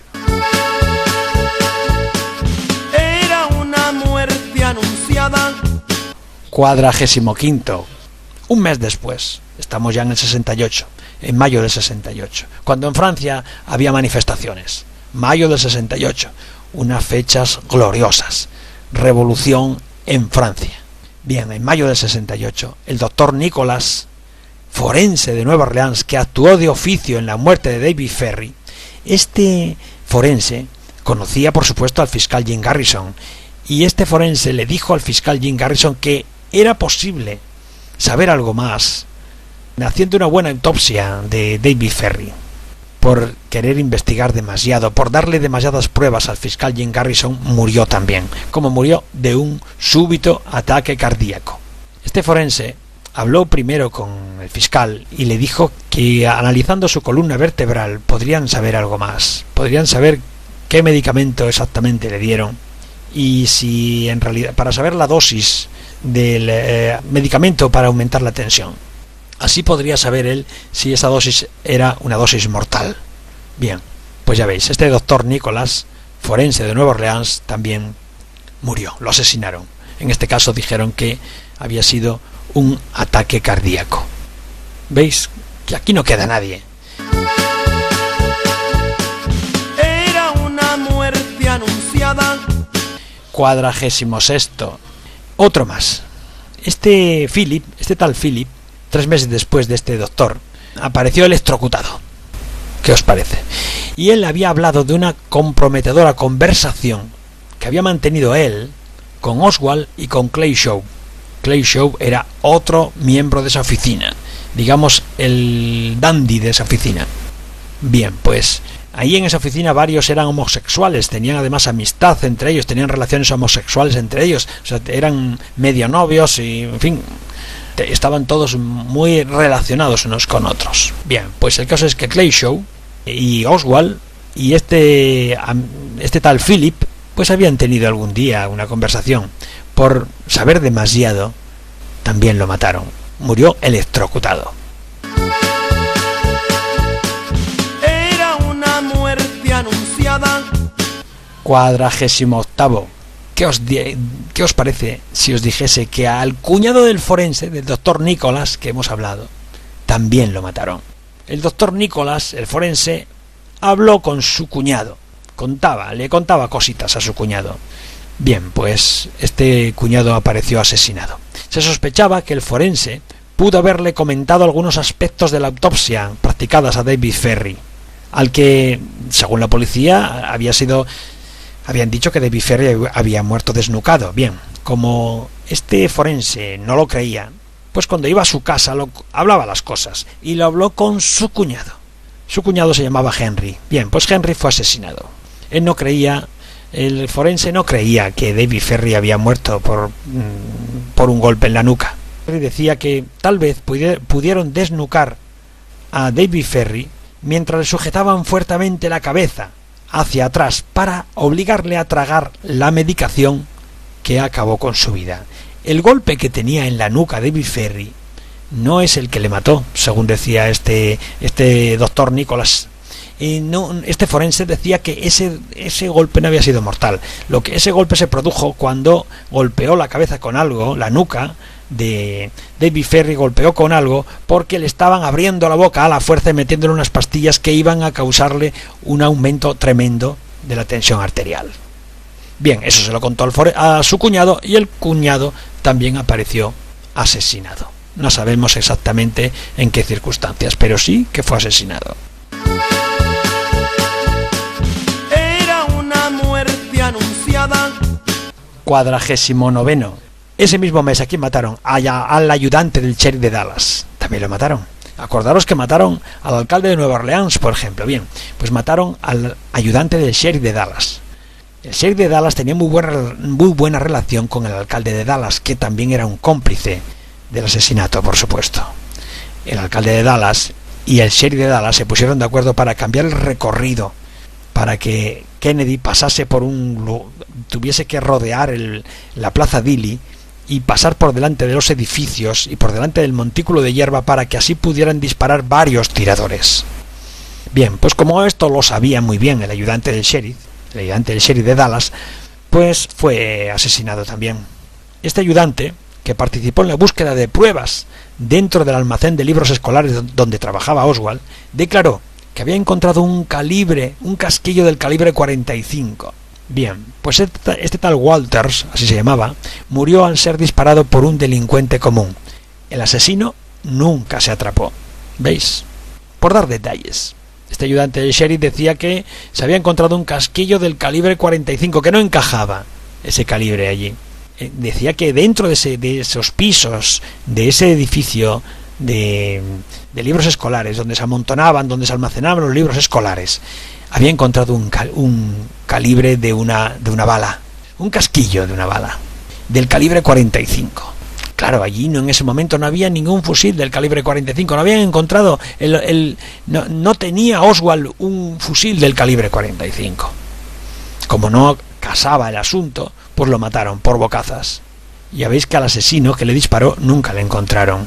Era una muerte anunciada. Cuadragésimo quinto. Un mes después, estamos ya en el sesenta y ocho, en mayo del sesenta y ocho, cuando en Francia había manifestaciones. Mayo del sesenta y ocho, unas fechas gloriosas. Revolución en Francia. Bien, en mayo del sesenta y ocho, el doctor Nicholas, forense de Nueva Orleans, que actuó de oficio en la muerte de David Ferrie, este forense conocía, por supuesto, al fiscal Jim Garrison, y este forense le dijo al fiscal Jim Garrison que era posible saber algo más haciendo una buena autopsia de David Ferrie. Por querer investigar demasiado, por darle demasiadas pruebas al fiscal Jim Garrison, murió también, como murió de un súbito ataque cardíaco. Este forense habló primero con el fiscal y le dijo que analizando su columna vertebral podrían saber algo más, podrían saber qué medicamento exactamente le dieron y si en realidad, para saber la dosis del eh, medicamento para aumentar la tensión. Así podría saber él si esa dosis era una dosis mortal. Bien, pues ya veis, este doctor Nicholas, forense de Nueva Orleans, también murió, lo asesinaron. En este caso dijeron que había sido un ataque cardíaco. ¿Veis? Que aquí no queda nadie. Era una muerte anunciada. Cuadragésimo sexto. Otro más. Este Philip, este tal Philip, tres meses después de este doctor, apareció electrocutado. ¿Qué os parece? Y él había hablado de una comprometedora conversación que había mantenido él con Oswald y con Clay Shaw. Clay Shaw era otro miembro de esa oficina, digamos el dandy de esa oficina. Bien, pues ahí en esa oficina varios eran homosexuales, tenían además amistad entre ellos, tenían relaciones homosexuales entre ellos, o sea, eran medio novios y, en fin, estaban todos muy relacionados unos con otros. Bien, pues el caso es que Clay Shaw y Oswald y este, este tal Philip pues habían tenido algún día una conversación. Por saber demasiado, también lo mataron. Murió electrocutado. Era una muerte anunciada. Cuadragésimo octavo. ¿Qué os, di- ¿Qué os parece si os dijese que al cuñado del forense, del doctor Nicholas, que hemos hablado, también lo mataron? El doctor Nicholas, el forense, habló con su cuñado. Contaba, le contaba cositas a su cuñado. Bien, pues este cuñado apareció asesinado. Se sospechaba que el forense pudo haberle comentado algunos aspectos de la autopsia practicadas a David Ferrie, al que, según la policía, había sido... habían dicho que David Ferrie había muerto desnucado. Bien, como este forense no lo creía, pues cuando iba a su casa lo, hablaba las cosas, y lo habló con su cuñado. Su cuñado se llamaba Henry. Bien, pues Henry fue asesinado. Él no creía, el forense no creía que David Ferrie había muerto por, por un golpe en la nuca. Ferrie decía que tal vez pudieron desnucar a David Ferrie mientras le sujetaban fuertemente la cabeza hacia atrás para obligarle a tragar la medicación que acabó con su vida. El golpe que tenía en la nuca David Ferrie no es el que le mató, según decía este, este doctor Nicholas. Y no, este forense decía que ese, ese golpe no había sido mortal. Lo que ese golpe se produjo cuando golpeó la cabeza con algo, la nuca de David Ferrie golpeó con algo porque le estaban abriendo la boca a la fuerza y metiéndole unas pastillas que iban a causarle un aumento tremendo de la tensión arterial. Bien, eso se lo contó al fore- a su cuñado, y el cuñado también apareció asesinado. No sabemos exactamente en qué circunstancias, pero sí que fue asesinado. Era una muerte anunciada. Cuadragésimo noveno. Ese mismo mes aquí mataron a, al ayudante del sheriff de Dallas. También lo mataron. Acordaros que mataron al alcalde de Nueva Orleans, por ejemplo. Bien, pues mataron al ayudante del sheriff de Dallas. El sheriff de Dallas tenía muy buena, muy buena relación con el alcalde de Dallas, que también era un cómplice del asesinato, por supuesto. El alcalde de Dallas y el sheriff de Dallas se pusieron de acuerdo para cambiar el recorrido, para que Kennedy pasase por un... tuviese que rodear el, la plaza Dilley y pasar por delante de los edificios y por delante del montículo de hierba para que así pudieran disparar varios tiradores. Bien, pues como esto lo sabía muy bien el ayudante del sheriff, el ayudante del sheriff de Dallas, pues fue asesinado también. Este ayudante, que participó en la búsqueda de pruebas dentro del almacén de libros escolares donde trabajaba Oswald, declaró que había encontrado un calibre, un casquillo del calibre cuarenta y cinco. Bien, pues este, este tal Walters, así se llamaba, murió al ser disparado por un delincuente común. El asesino nunca se atrapó. ¿Veis? Por dar detalles. Este ayudante del sheriff decía que se había encontrado un casquillo del calibre cuarenta y cinco, que no encajaba ese calibre allí. Eh, decía que dentro de, ese, de esos pisos, de ese edificio de, de libros escolares, donde se amontonaban, donde se almacenaban los libros escolares, había encontrado un, cal, un calibre de una, de una bala, un casquillo de una bala, del calibre cuarenta y cinco. Claro, allí no, en ese momento no había ningún fusil del calibre cuarenta y cinco, no habían encontrado, el, el, no, no tenía Oswald un fusil del calibre cuarenta y cinco. Como no casaba el asunto, pues lo mataron por bocazas. Ya veis que al asesino que le disparó nunca le encontraron.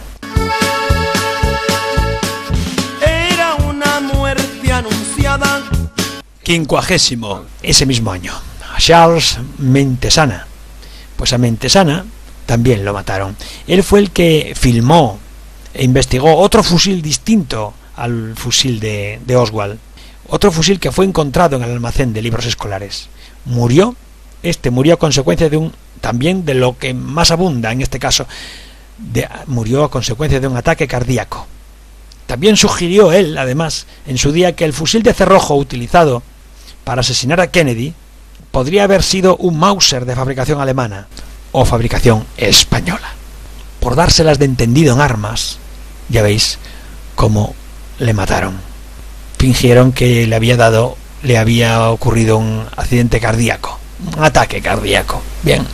Era una muerte anunciada. Quincuagésimo, ese mismo año, a Charles Mentesana. Pues a Mentesana también lo mataron. Él fue el que filmó e investigó otro fusil distinto al fusil de, de Oswald. Otro fusil que fue encontrado en el almacén de libros escolares. Murió, este murió a consecuencia de un, también de lo que más abunda en este caso, de, murió a consecuencia de un ataque cardíaco. También sugirió él, además, en su día, que el fusil de cerrojo utilizado para asesinar a Kennedy podría haber sido un Mauser de fabricación alemana o fabricación española. Por dárselas de entendido en armas, ya veis cómo le mataron. Fingieron que le había dado, le había ocurrido un accidente cardíaco, un ataque cardíaco. Bien.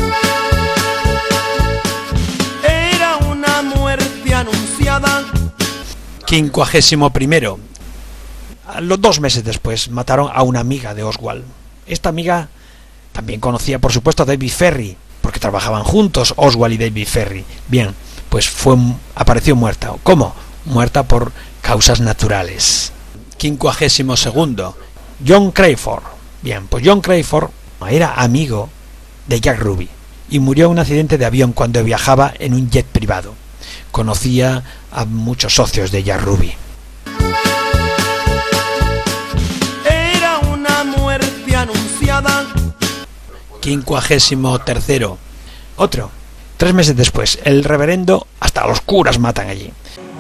Era una muerte anunciada. Quincuagésimo primero. Los dos meses después mataron a una amiga de Oswald. Esta amiga también conocía, por supuesto, a David Ferrie, porque trabajaban juntos Oswald y David Ferrie. Bien, pues fue apareció muerta. ¿Cómo? Muerta por causas naturales. Quincuagésimo segundo, John Crayford. Bien, pues John Crayford era amigo de Jack Ruby y murió en un accidente de avión cuando viajaba en un jet privado. Conocía a muchos socios de Jack Ruby. Era una muerte anunciada. Quincuagésimo tercero, otro. Tres meses después, el reverendo, hasta los curas matan allí.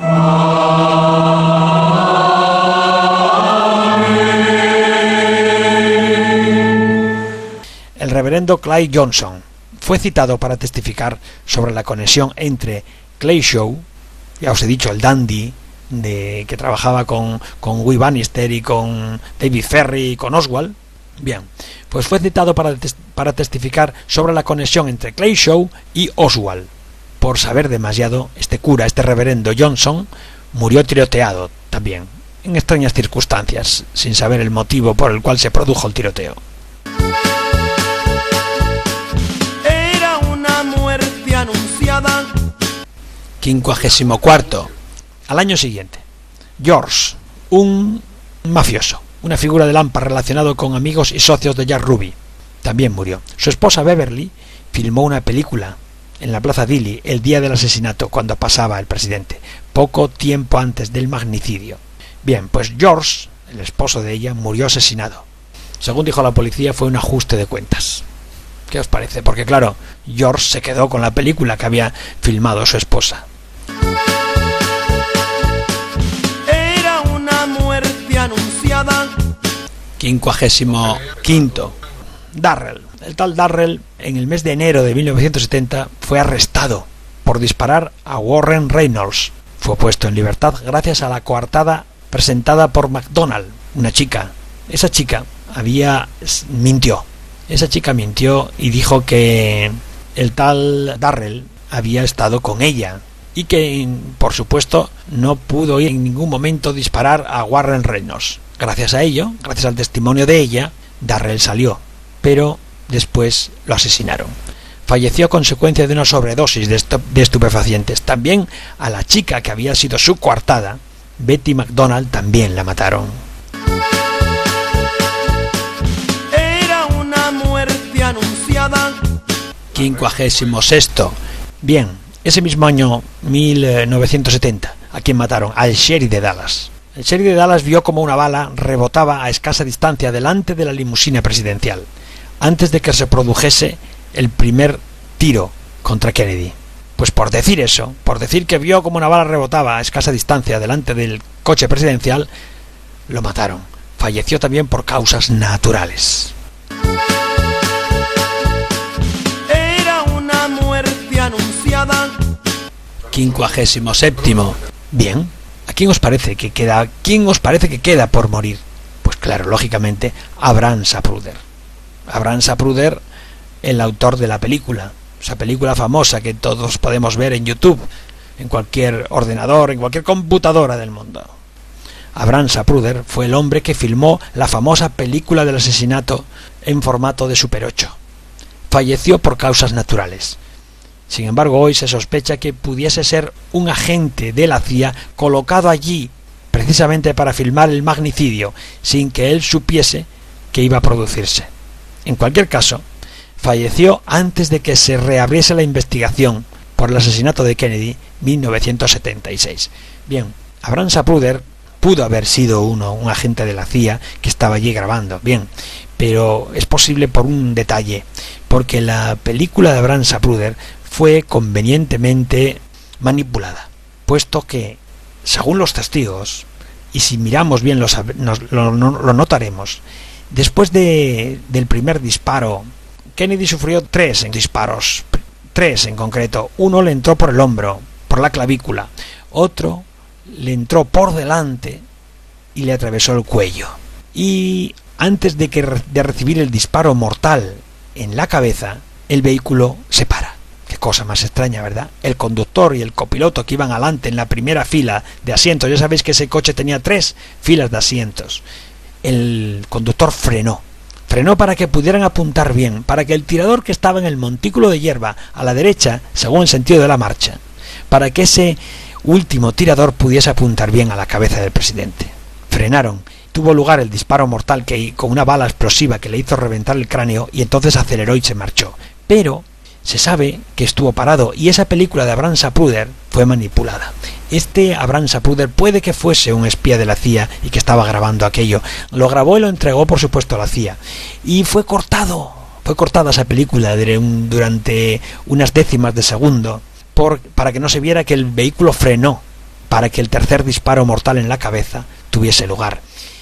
El reverendo Clyde Johnson fue citado para testificar sobre la conexión entre Clay Shaw, ya os he dicho, el dandy de que trabajaba con, con Guy Bannister y con David Ferrie y con Oswald. Bien, pues fue citado para, para testificar sobre la conexión entre Clay Shaw y Oswald. Por saber demasiado, este cura, este reverendo Johnson, murió tiroteado también, en extrañas circunstancias, sin saber el motivo por el cual se produjo el tiroteo. Era una muerte anunciada. Quincuagésimo cuarto, al año siguiente, George, un mafioso, una figura de Lampa relacionado con amigos y socios de Jack Ruby, también murió. Su esposa Beverly filmó una película en la Plaza Dili el día del asesinato, cuando pasaba el presidente, poco tiempo antes del magnicidio. Bien, pues George, el esposo de ella, murió asesinado. Según dijo la policía, fue un ajuste de cuentas. ¿Qué os parece? Porque claro, George se quedó con la película que había filmado su esposa. Era una muerte anunciada. Quincuagésimo quinto, Darrell. El tal Darrell, en el mes de enero de mil novecientos setenta, fue arrestado por disparar a Warren Reynolds. Fue puesto en libertad gracias a la coartada presentada por McDonald, una chica. Esa chica había mintió. Esa chica mintió y dijo que el tal Darrell había estado con ella y que, por supuesto, no pudo en ningún momento disparar a Warren Reynolds. Gracias a ello, gracias al testimonio de ella, Darrell salió, pero después lo asesinaron. Falleció a consecuencia de una sobredosis de, estu- de estupefacientes. También a la chica que había sido su coartada, Betty McDonald, también la mataron. Era una muerte anunciada. Quincuagésimo sexto. Bien, ese mismo año, mil novecientos setenta, ¿a quién mataron? Al sheriff de Dallas. El sheriff de Dallas vio como una bala rebotaba a escasa distancia delante de la limusina presidencial, antes de que se produjese el primer tiro contra Kennedy. Pues por decir eso, por decir que vio como una bala rebotaba a escasa distancia delante del coche presidencial, lo mataron. Falleció también por causas naturales. Era una muerte anunciada. Quincuagésimo séptimo. Bien, ¿a quién os parece que queda? ¿Quién os parece que queda por morir? Pues claro, lógicamente, Abraham Zapruder. Abraham Zapruder, el autor de la película, esa película famosa que todos podemos ver en YouTube, en cualquier ordenador, en cualquier computadora del mundo. Abraham Zapruder fue el hombre que filmó la famosa película del asesinato en formato de Super ocho. Falleció por causas naturales. Sin embargo, hoy se sospecha que pudiese ser un agente de la C I A colocado allí precisamente para filmar el magnicidio, sin que él supiese que iba a producirse. En cualquier caso, falleció antes de que se reabriese la investigación por el asesinato de Kennedy en mil novecientos setenta y seis. Bien, Abraham Zapruder pudo haber sido uno, un agente de la C I A que estaba allí grabando, bien, pero es posible por un detalle, porque la película de Abraham Zapruder fue convenientemente manipulada, puesto que, según los testigos, y si miramos bien los, nos, lo, lo notaremos, después de, del primer disparo, Kennedy sufrió tres disparos, tres en concreto. Uno le entró por el hombro, por la clavícula, otro le entró por delante y le atravesó el cuello. Y antes de, que, de recibir el disparo mortal en la cabeza, el vehículo se para. cosa más extraña, ¿verdad? El conductor y el copiloto que iban adelante en la primera fila de asientos, ya sabéis que ese coche tenía tres filas de asientos, el conductor frenó. Frenó para que pudieran apuntar bien, para que el tirador que estaba en el montículo de hierba a la derecha, según el sentido de la marcha, para que ese último tirador pudiese apuntar bien a la cabeza del presidente. Frenaron. Tuvo lugar el disparo mortal que con una bala explosiva que le hizo reventar el cráneo y entonces aceleró y se marchó. Pero se sabe que estuvo parado y esa película de Abraham Zapruder fue manipulada. Este Abraham Zapruder puede que fuese un espía de la C I A y que estaba grabando aquello. Lo grabó y lo entregó, por supuesto, a la C I A. Y fue cortado, fue cortada esa película durante unas décimas de segundo por, para que no se viera que el vehículo frenó, para que el tercer disparo mortal en la cabeza tuviese lugar.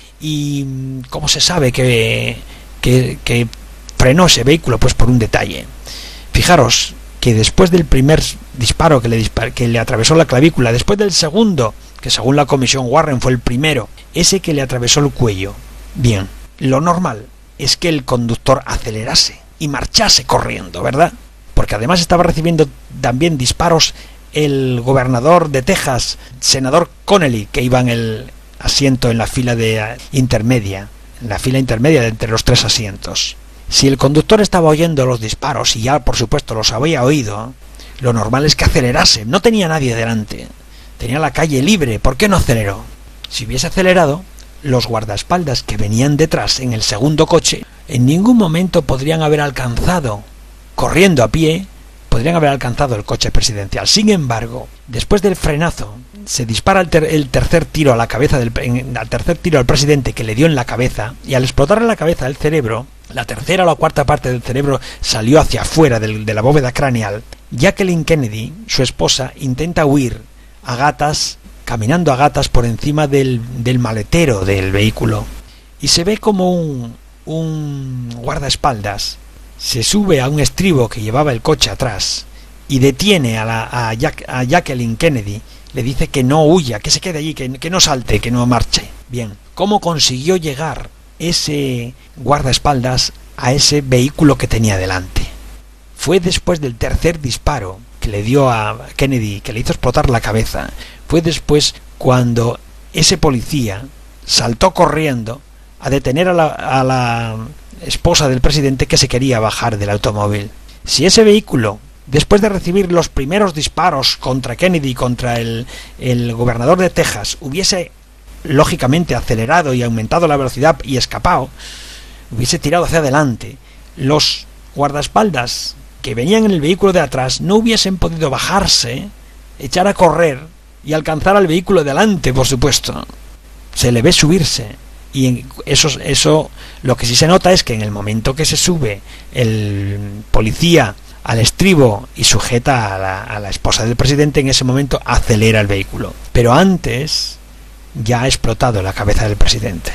¿Y cómo se sabe que, que, que frenó ese vehículo? Pues por un detalle. Fijaros que después del primer disparo que le, dispar, que le atravesó la clavícula, después del segundo, que según la comisión Warren fue el primero, ese que le atravesó el cuello, bien, lo normal es que el conductor acelerase y marchase corriendo, ¿verdad? Porque además estaba recibiendo también disparos el gobernador de Texas, senador Connelly, que iba en el asiento en la fila de intermedia, en la fila intermedia de entre los tres asientos. Si el conductor estaba oyendo los disparos y ya por supuesto los había oído, lo normal es que acelerase. No tenía nadie delante, tenía la calle libre. ¿Por qué no aceleró? Si hubiese acelerado, los guardaespaldas que venían detrás en el segundo coche en ningún momento podrían haber alcanzado, corriendo a pie, podrían haber alcanzado el coche presidencial. Sin embargo, después del frenazo, se dispara el, ter el tercer tiro a la cabeza del en, al tercer tiro al presidente, que le dio en la cabeza, y al explotarle la cabeza el cerebro, la tercera o la cuarta parte del cerebro salió hacia afuera del, de la bóveda craneal. Jacqueline Kennedy, su esposa, intenta huir a gatas, caminando a gatas por encima del, del maletero del vehículo, y se ve como un, un guardaespaldas se sube a un estribo que llevaba el coche atrás y detiene a, la, a, Jack, a Jacqueline Kennedy. Le dice que no huya, que se quede allí, que, que no salte, que no marche. Bien, ¿cómo consiguió llegar ese guardaespaldas a ese vehículo que tenía delante? Fue después del tercer disparo que le dio a Kennedy, que le hizo explotar la cabeza. Fue después cuando ese policía saltó corriendo a detener a la, a la esposa del presidente, que se quería bajar del automóvil. Si ese vehículo, después de recibir los primeros disparos contra Kennedy y contra el, el gobernador de Texas, hubiese lógicamente acelerado y aumentado la velocidad y escapado, hubiese tirado hacia adelante, los guardaespaldas que venían en el vehículo de atrás no hubiesen podido bajarse, echar a correr y alcanzar al vehículo de adelante, por supuesto. Se le ve subirse. Y eso, eso lo que sí se nota es que en el momento que se sube el policía al estribo y sujeta a la, a la esposa del presidente, en ese momento acelera el vehículo. Pero antes ya ha explotado la cabeza del presidente.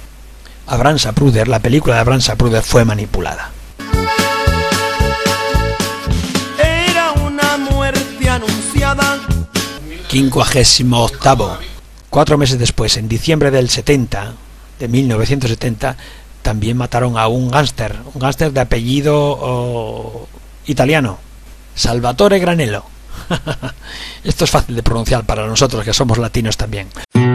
Abraham Zapruder, la película de Abraham Zapruder fue manipulada. Era una muerte anunciada. Quincuagésimo octavo. Cuatro meses después, en diciembre del setenta, de mil novecientos setenta, también mataron a un gángster, un gángster de apellido oh, italiano, Salvatore Granello. Esto es fácil de pronunciar para nosotros que somos latinos también.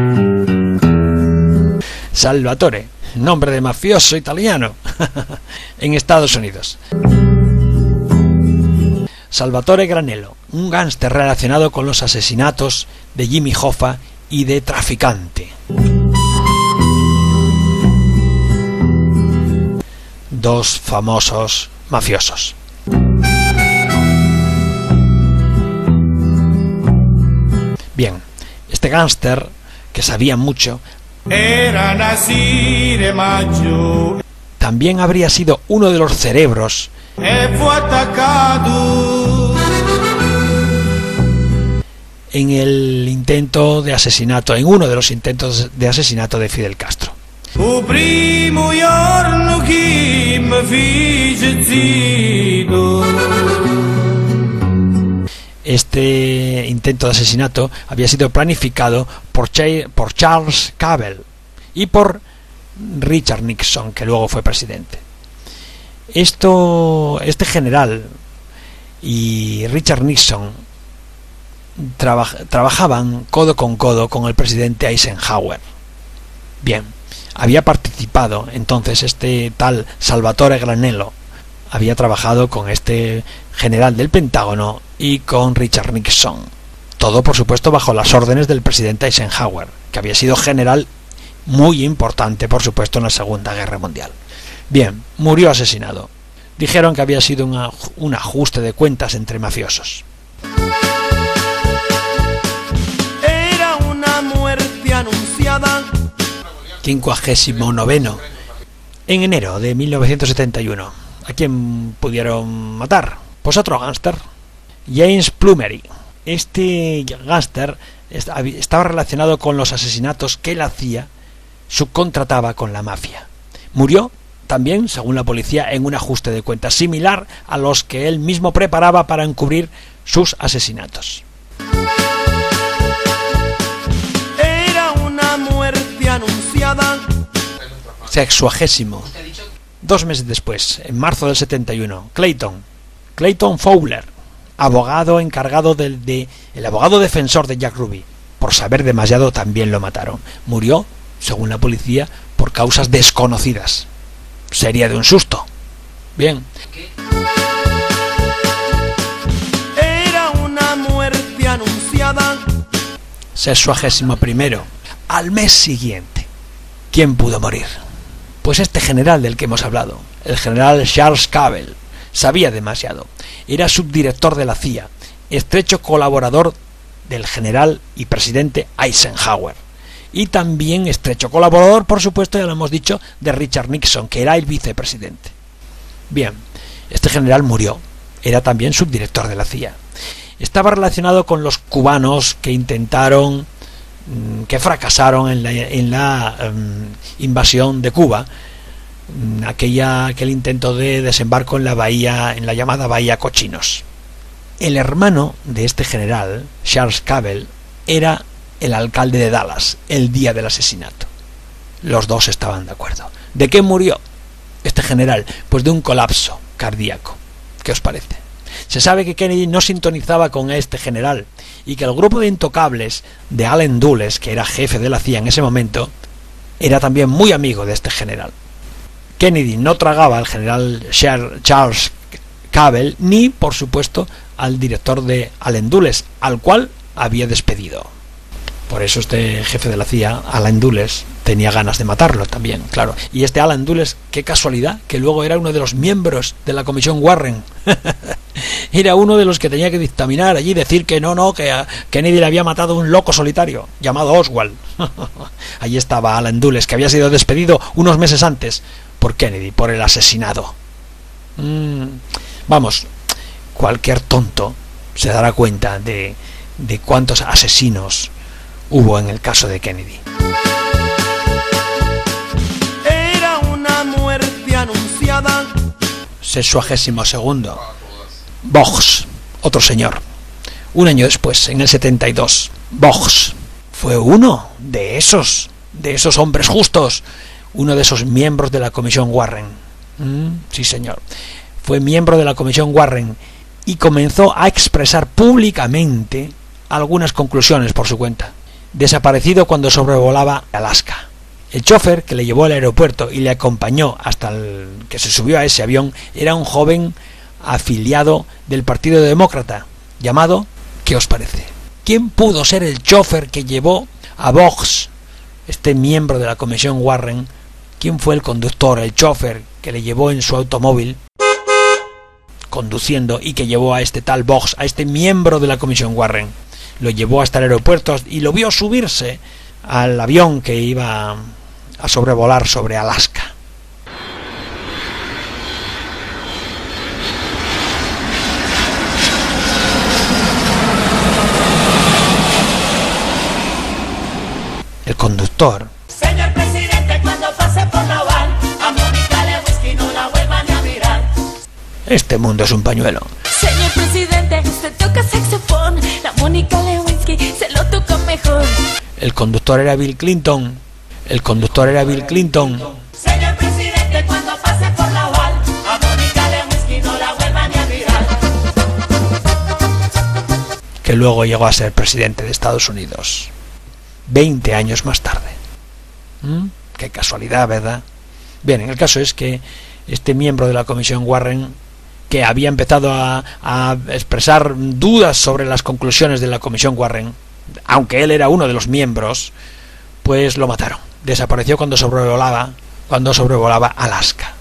Salvatore, nombre de mafioso italiano en Estados Unidos. Salvatore Granello, un gángster relacionado con los asesinatos de Jimmy Hoffa y de Traficante. Dos famosos mafiosos. Bien, este gángster, que sabía mucho, Era Nasire Maggio también habría sido uno de los cerebros e fu attaccato en el intento de asesinato, en uno de los intentos de asesinato de Fidel Castro. o primo giorno che mi fece zitto. Este intento de asesinato había sido planificado por, Ch por Charles Cabell y por Richard Nixon, que luego fue presidente. Esto, este general y Richard Nixon traba- trabajaban codo con codo con el presidente Eisenhower. Bien, había participado entonces este tal Salvatore Granello, había trabajado con este general del Pentágono y con Richard Nixon. Todo, por supuesto, bajo las órdenes del presidente Eisenhower, que había sido general muy importante, por supuesto, en la Segunda Guerra Mundial. Bien, murió asesinado. Dijeron que había sido una, un ajuste de cuentas entre mafiosos. Era una muerte anunciada. Quincuagésimo noveno. En enero de mil novecientos setenta y uno. ¿A quién pudieron matar? Pues otro gángster, James Plumeri. Este gángster estaba relacionado con los asesinatos que él hacía, subcontrataba con la mafia. Murió también, según la policía, en un ajuste de cuentas similar a los que él mismo preparaba para encubrir sus asesinatos. Era una muerte anunciada. Sexuagésimo. Dos meses después, en marzo del setenta y uno, Clayton, Clayton Fowler, abogado encargado del de, el abogado defensor de Jack Ruby, por saber demasiado también lo mataron. Murió, según la policía, por causas desconocidas. Sería de un susto. Bien. Era una muerte anunciada. Sexuagésimo primero. Al mes siguiente. ¿Quién pudo morir? Pues este general del que hemos hablado, el general Charles Cabell, sabía demasiado. Era subdirector de la C I A, estrecho colaborador del general y presidente Eisenhower, y también estrecho colaborador, por supuesto, ya lo hemos dicho, de Richard Nixon, que era el vicepresidente. Bien, este general murió, era también subdirector de la C I A. Estaba relacionado con los cubanos que intentaron, que fracasaron en la, en la um, invasión de Cuba, aquella, aquel intento de desembarco en la bahía, en la llamada Bahía Cochinos. El hermano de este general, Charles Cabell, era el alcalde de Dallas el día del asesinato. Los dos estaban de acuerdo. ¿De qué murió este general? Pues de un colapso cardíaco. ¿Qué os parece? Se sabe que Kennedy no sintonizaba con este general y que el grupo de intocables de Allen Dulles, que era jefe de la C I A en ese momento, era también muy amigo de este general. Kennedy no tragaba al general Charles Cabell ni, por supuesto, al director de Allen Dulles, al cual había despedido. Por eso este jefe de la C I A, Allen Dulles, tenía ganas de matarlo también, claro. Y este Allen Dulles, qué casualidad, que luego era uno de los miembros de la Comisión Warren. Era uno de los que tenía que dictaminar allí, decir que no, no, que a Kennedy le había matado un loco solitario, llamado Oswald. Allí estaba Allen Dulles, que había sido despedido unos meses antes por Kennedy, por el asesinado. Mm, vamos, cualquier tonto se dará cuenta de, de cuántos asesinos hubo en el caso de Kennedy. Era una muerte anunciada. Sexuagésimo segundo. Boggs, otro señor. Un año después, en el setenta y dos, Boggs fue uno de esos, de esos hombres justos, uno de esos miembros de la Comisión Warren. Mm, sí, señor. Fue miembro de la Comisión Warren y comenzó a expresar públicamente algunas conclusiones por su cuenta. Desaparecido cuando sobrevolaba Alaska. El chofer que le llevó al aeropuerto y le acompañó hasta el que se subió a ese avión era un joven afiliado del Partido Demócrata llamado, ¿qué os parece? ¿Quién pudo ser el chofer que llevó a Boggs, este miembro de la Comisión Warren? ¿Quién fue el conductor, el chofer que le llevó en su automóvil conduciendo y que llevó a este tal Boggs, a este miembro de la Comisión Warren? Lo llevó hasta el aeropuerto y lo vio subirse al avión que iba a sobrevolar sobre Alaska. El conductor. Señor presidente, cuando pase por la van, a Mónica Lewinsky no la vuelvan a mirar. Este mundo es un pañuelo. Señor presidente, usted toca saxofón, la Mónica Lewinsky se lo toca mejor. El conductor era Bill Clinton. El conductor era Bill Clinton. Señor presidente, cuando pase por la van, a Mónica Lewinsky no la vuelvan a mirar. que luego llegó a ser presidente de Estados Unidos. Veinte años más tarde. ¿Mm? Qué casualidad, ¿verdad? Bien, el caso es que este miembro de la Comisión Warren, que había empezado a, a expresar dudas sobre las conclusiones de la Comisión Warren, aunque él era uno de los miembros, pues lo mataron. Desapareció cuando sobrevolaba, cuando sobrevolaba Alaska.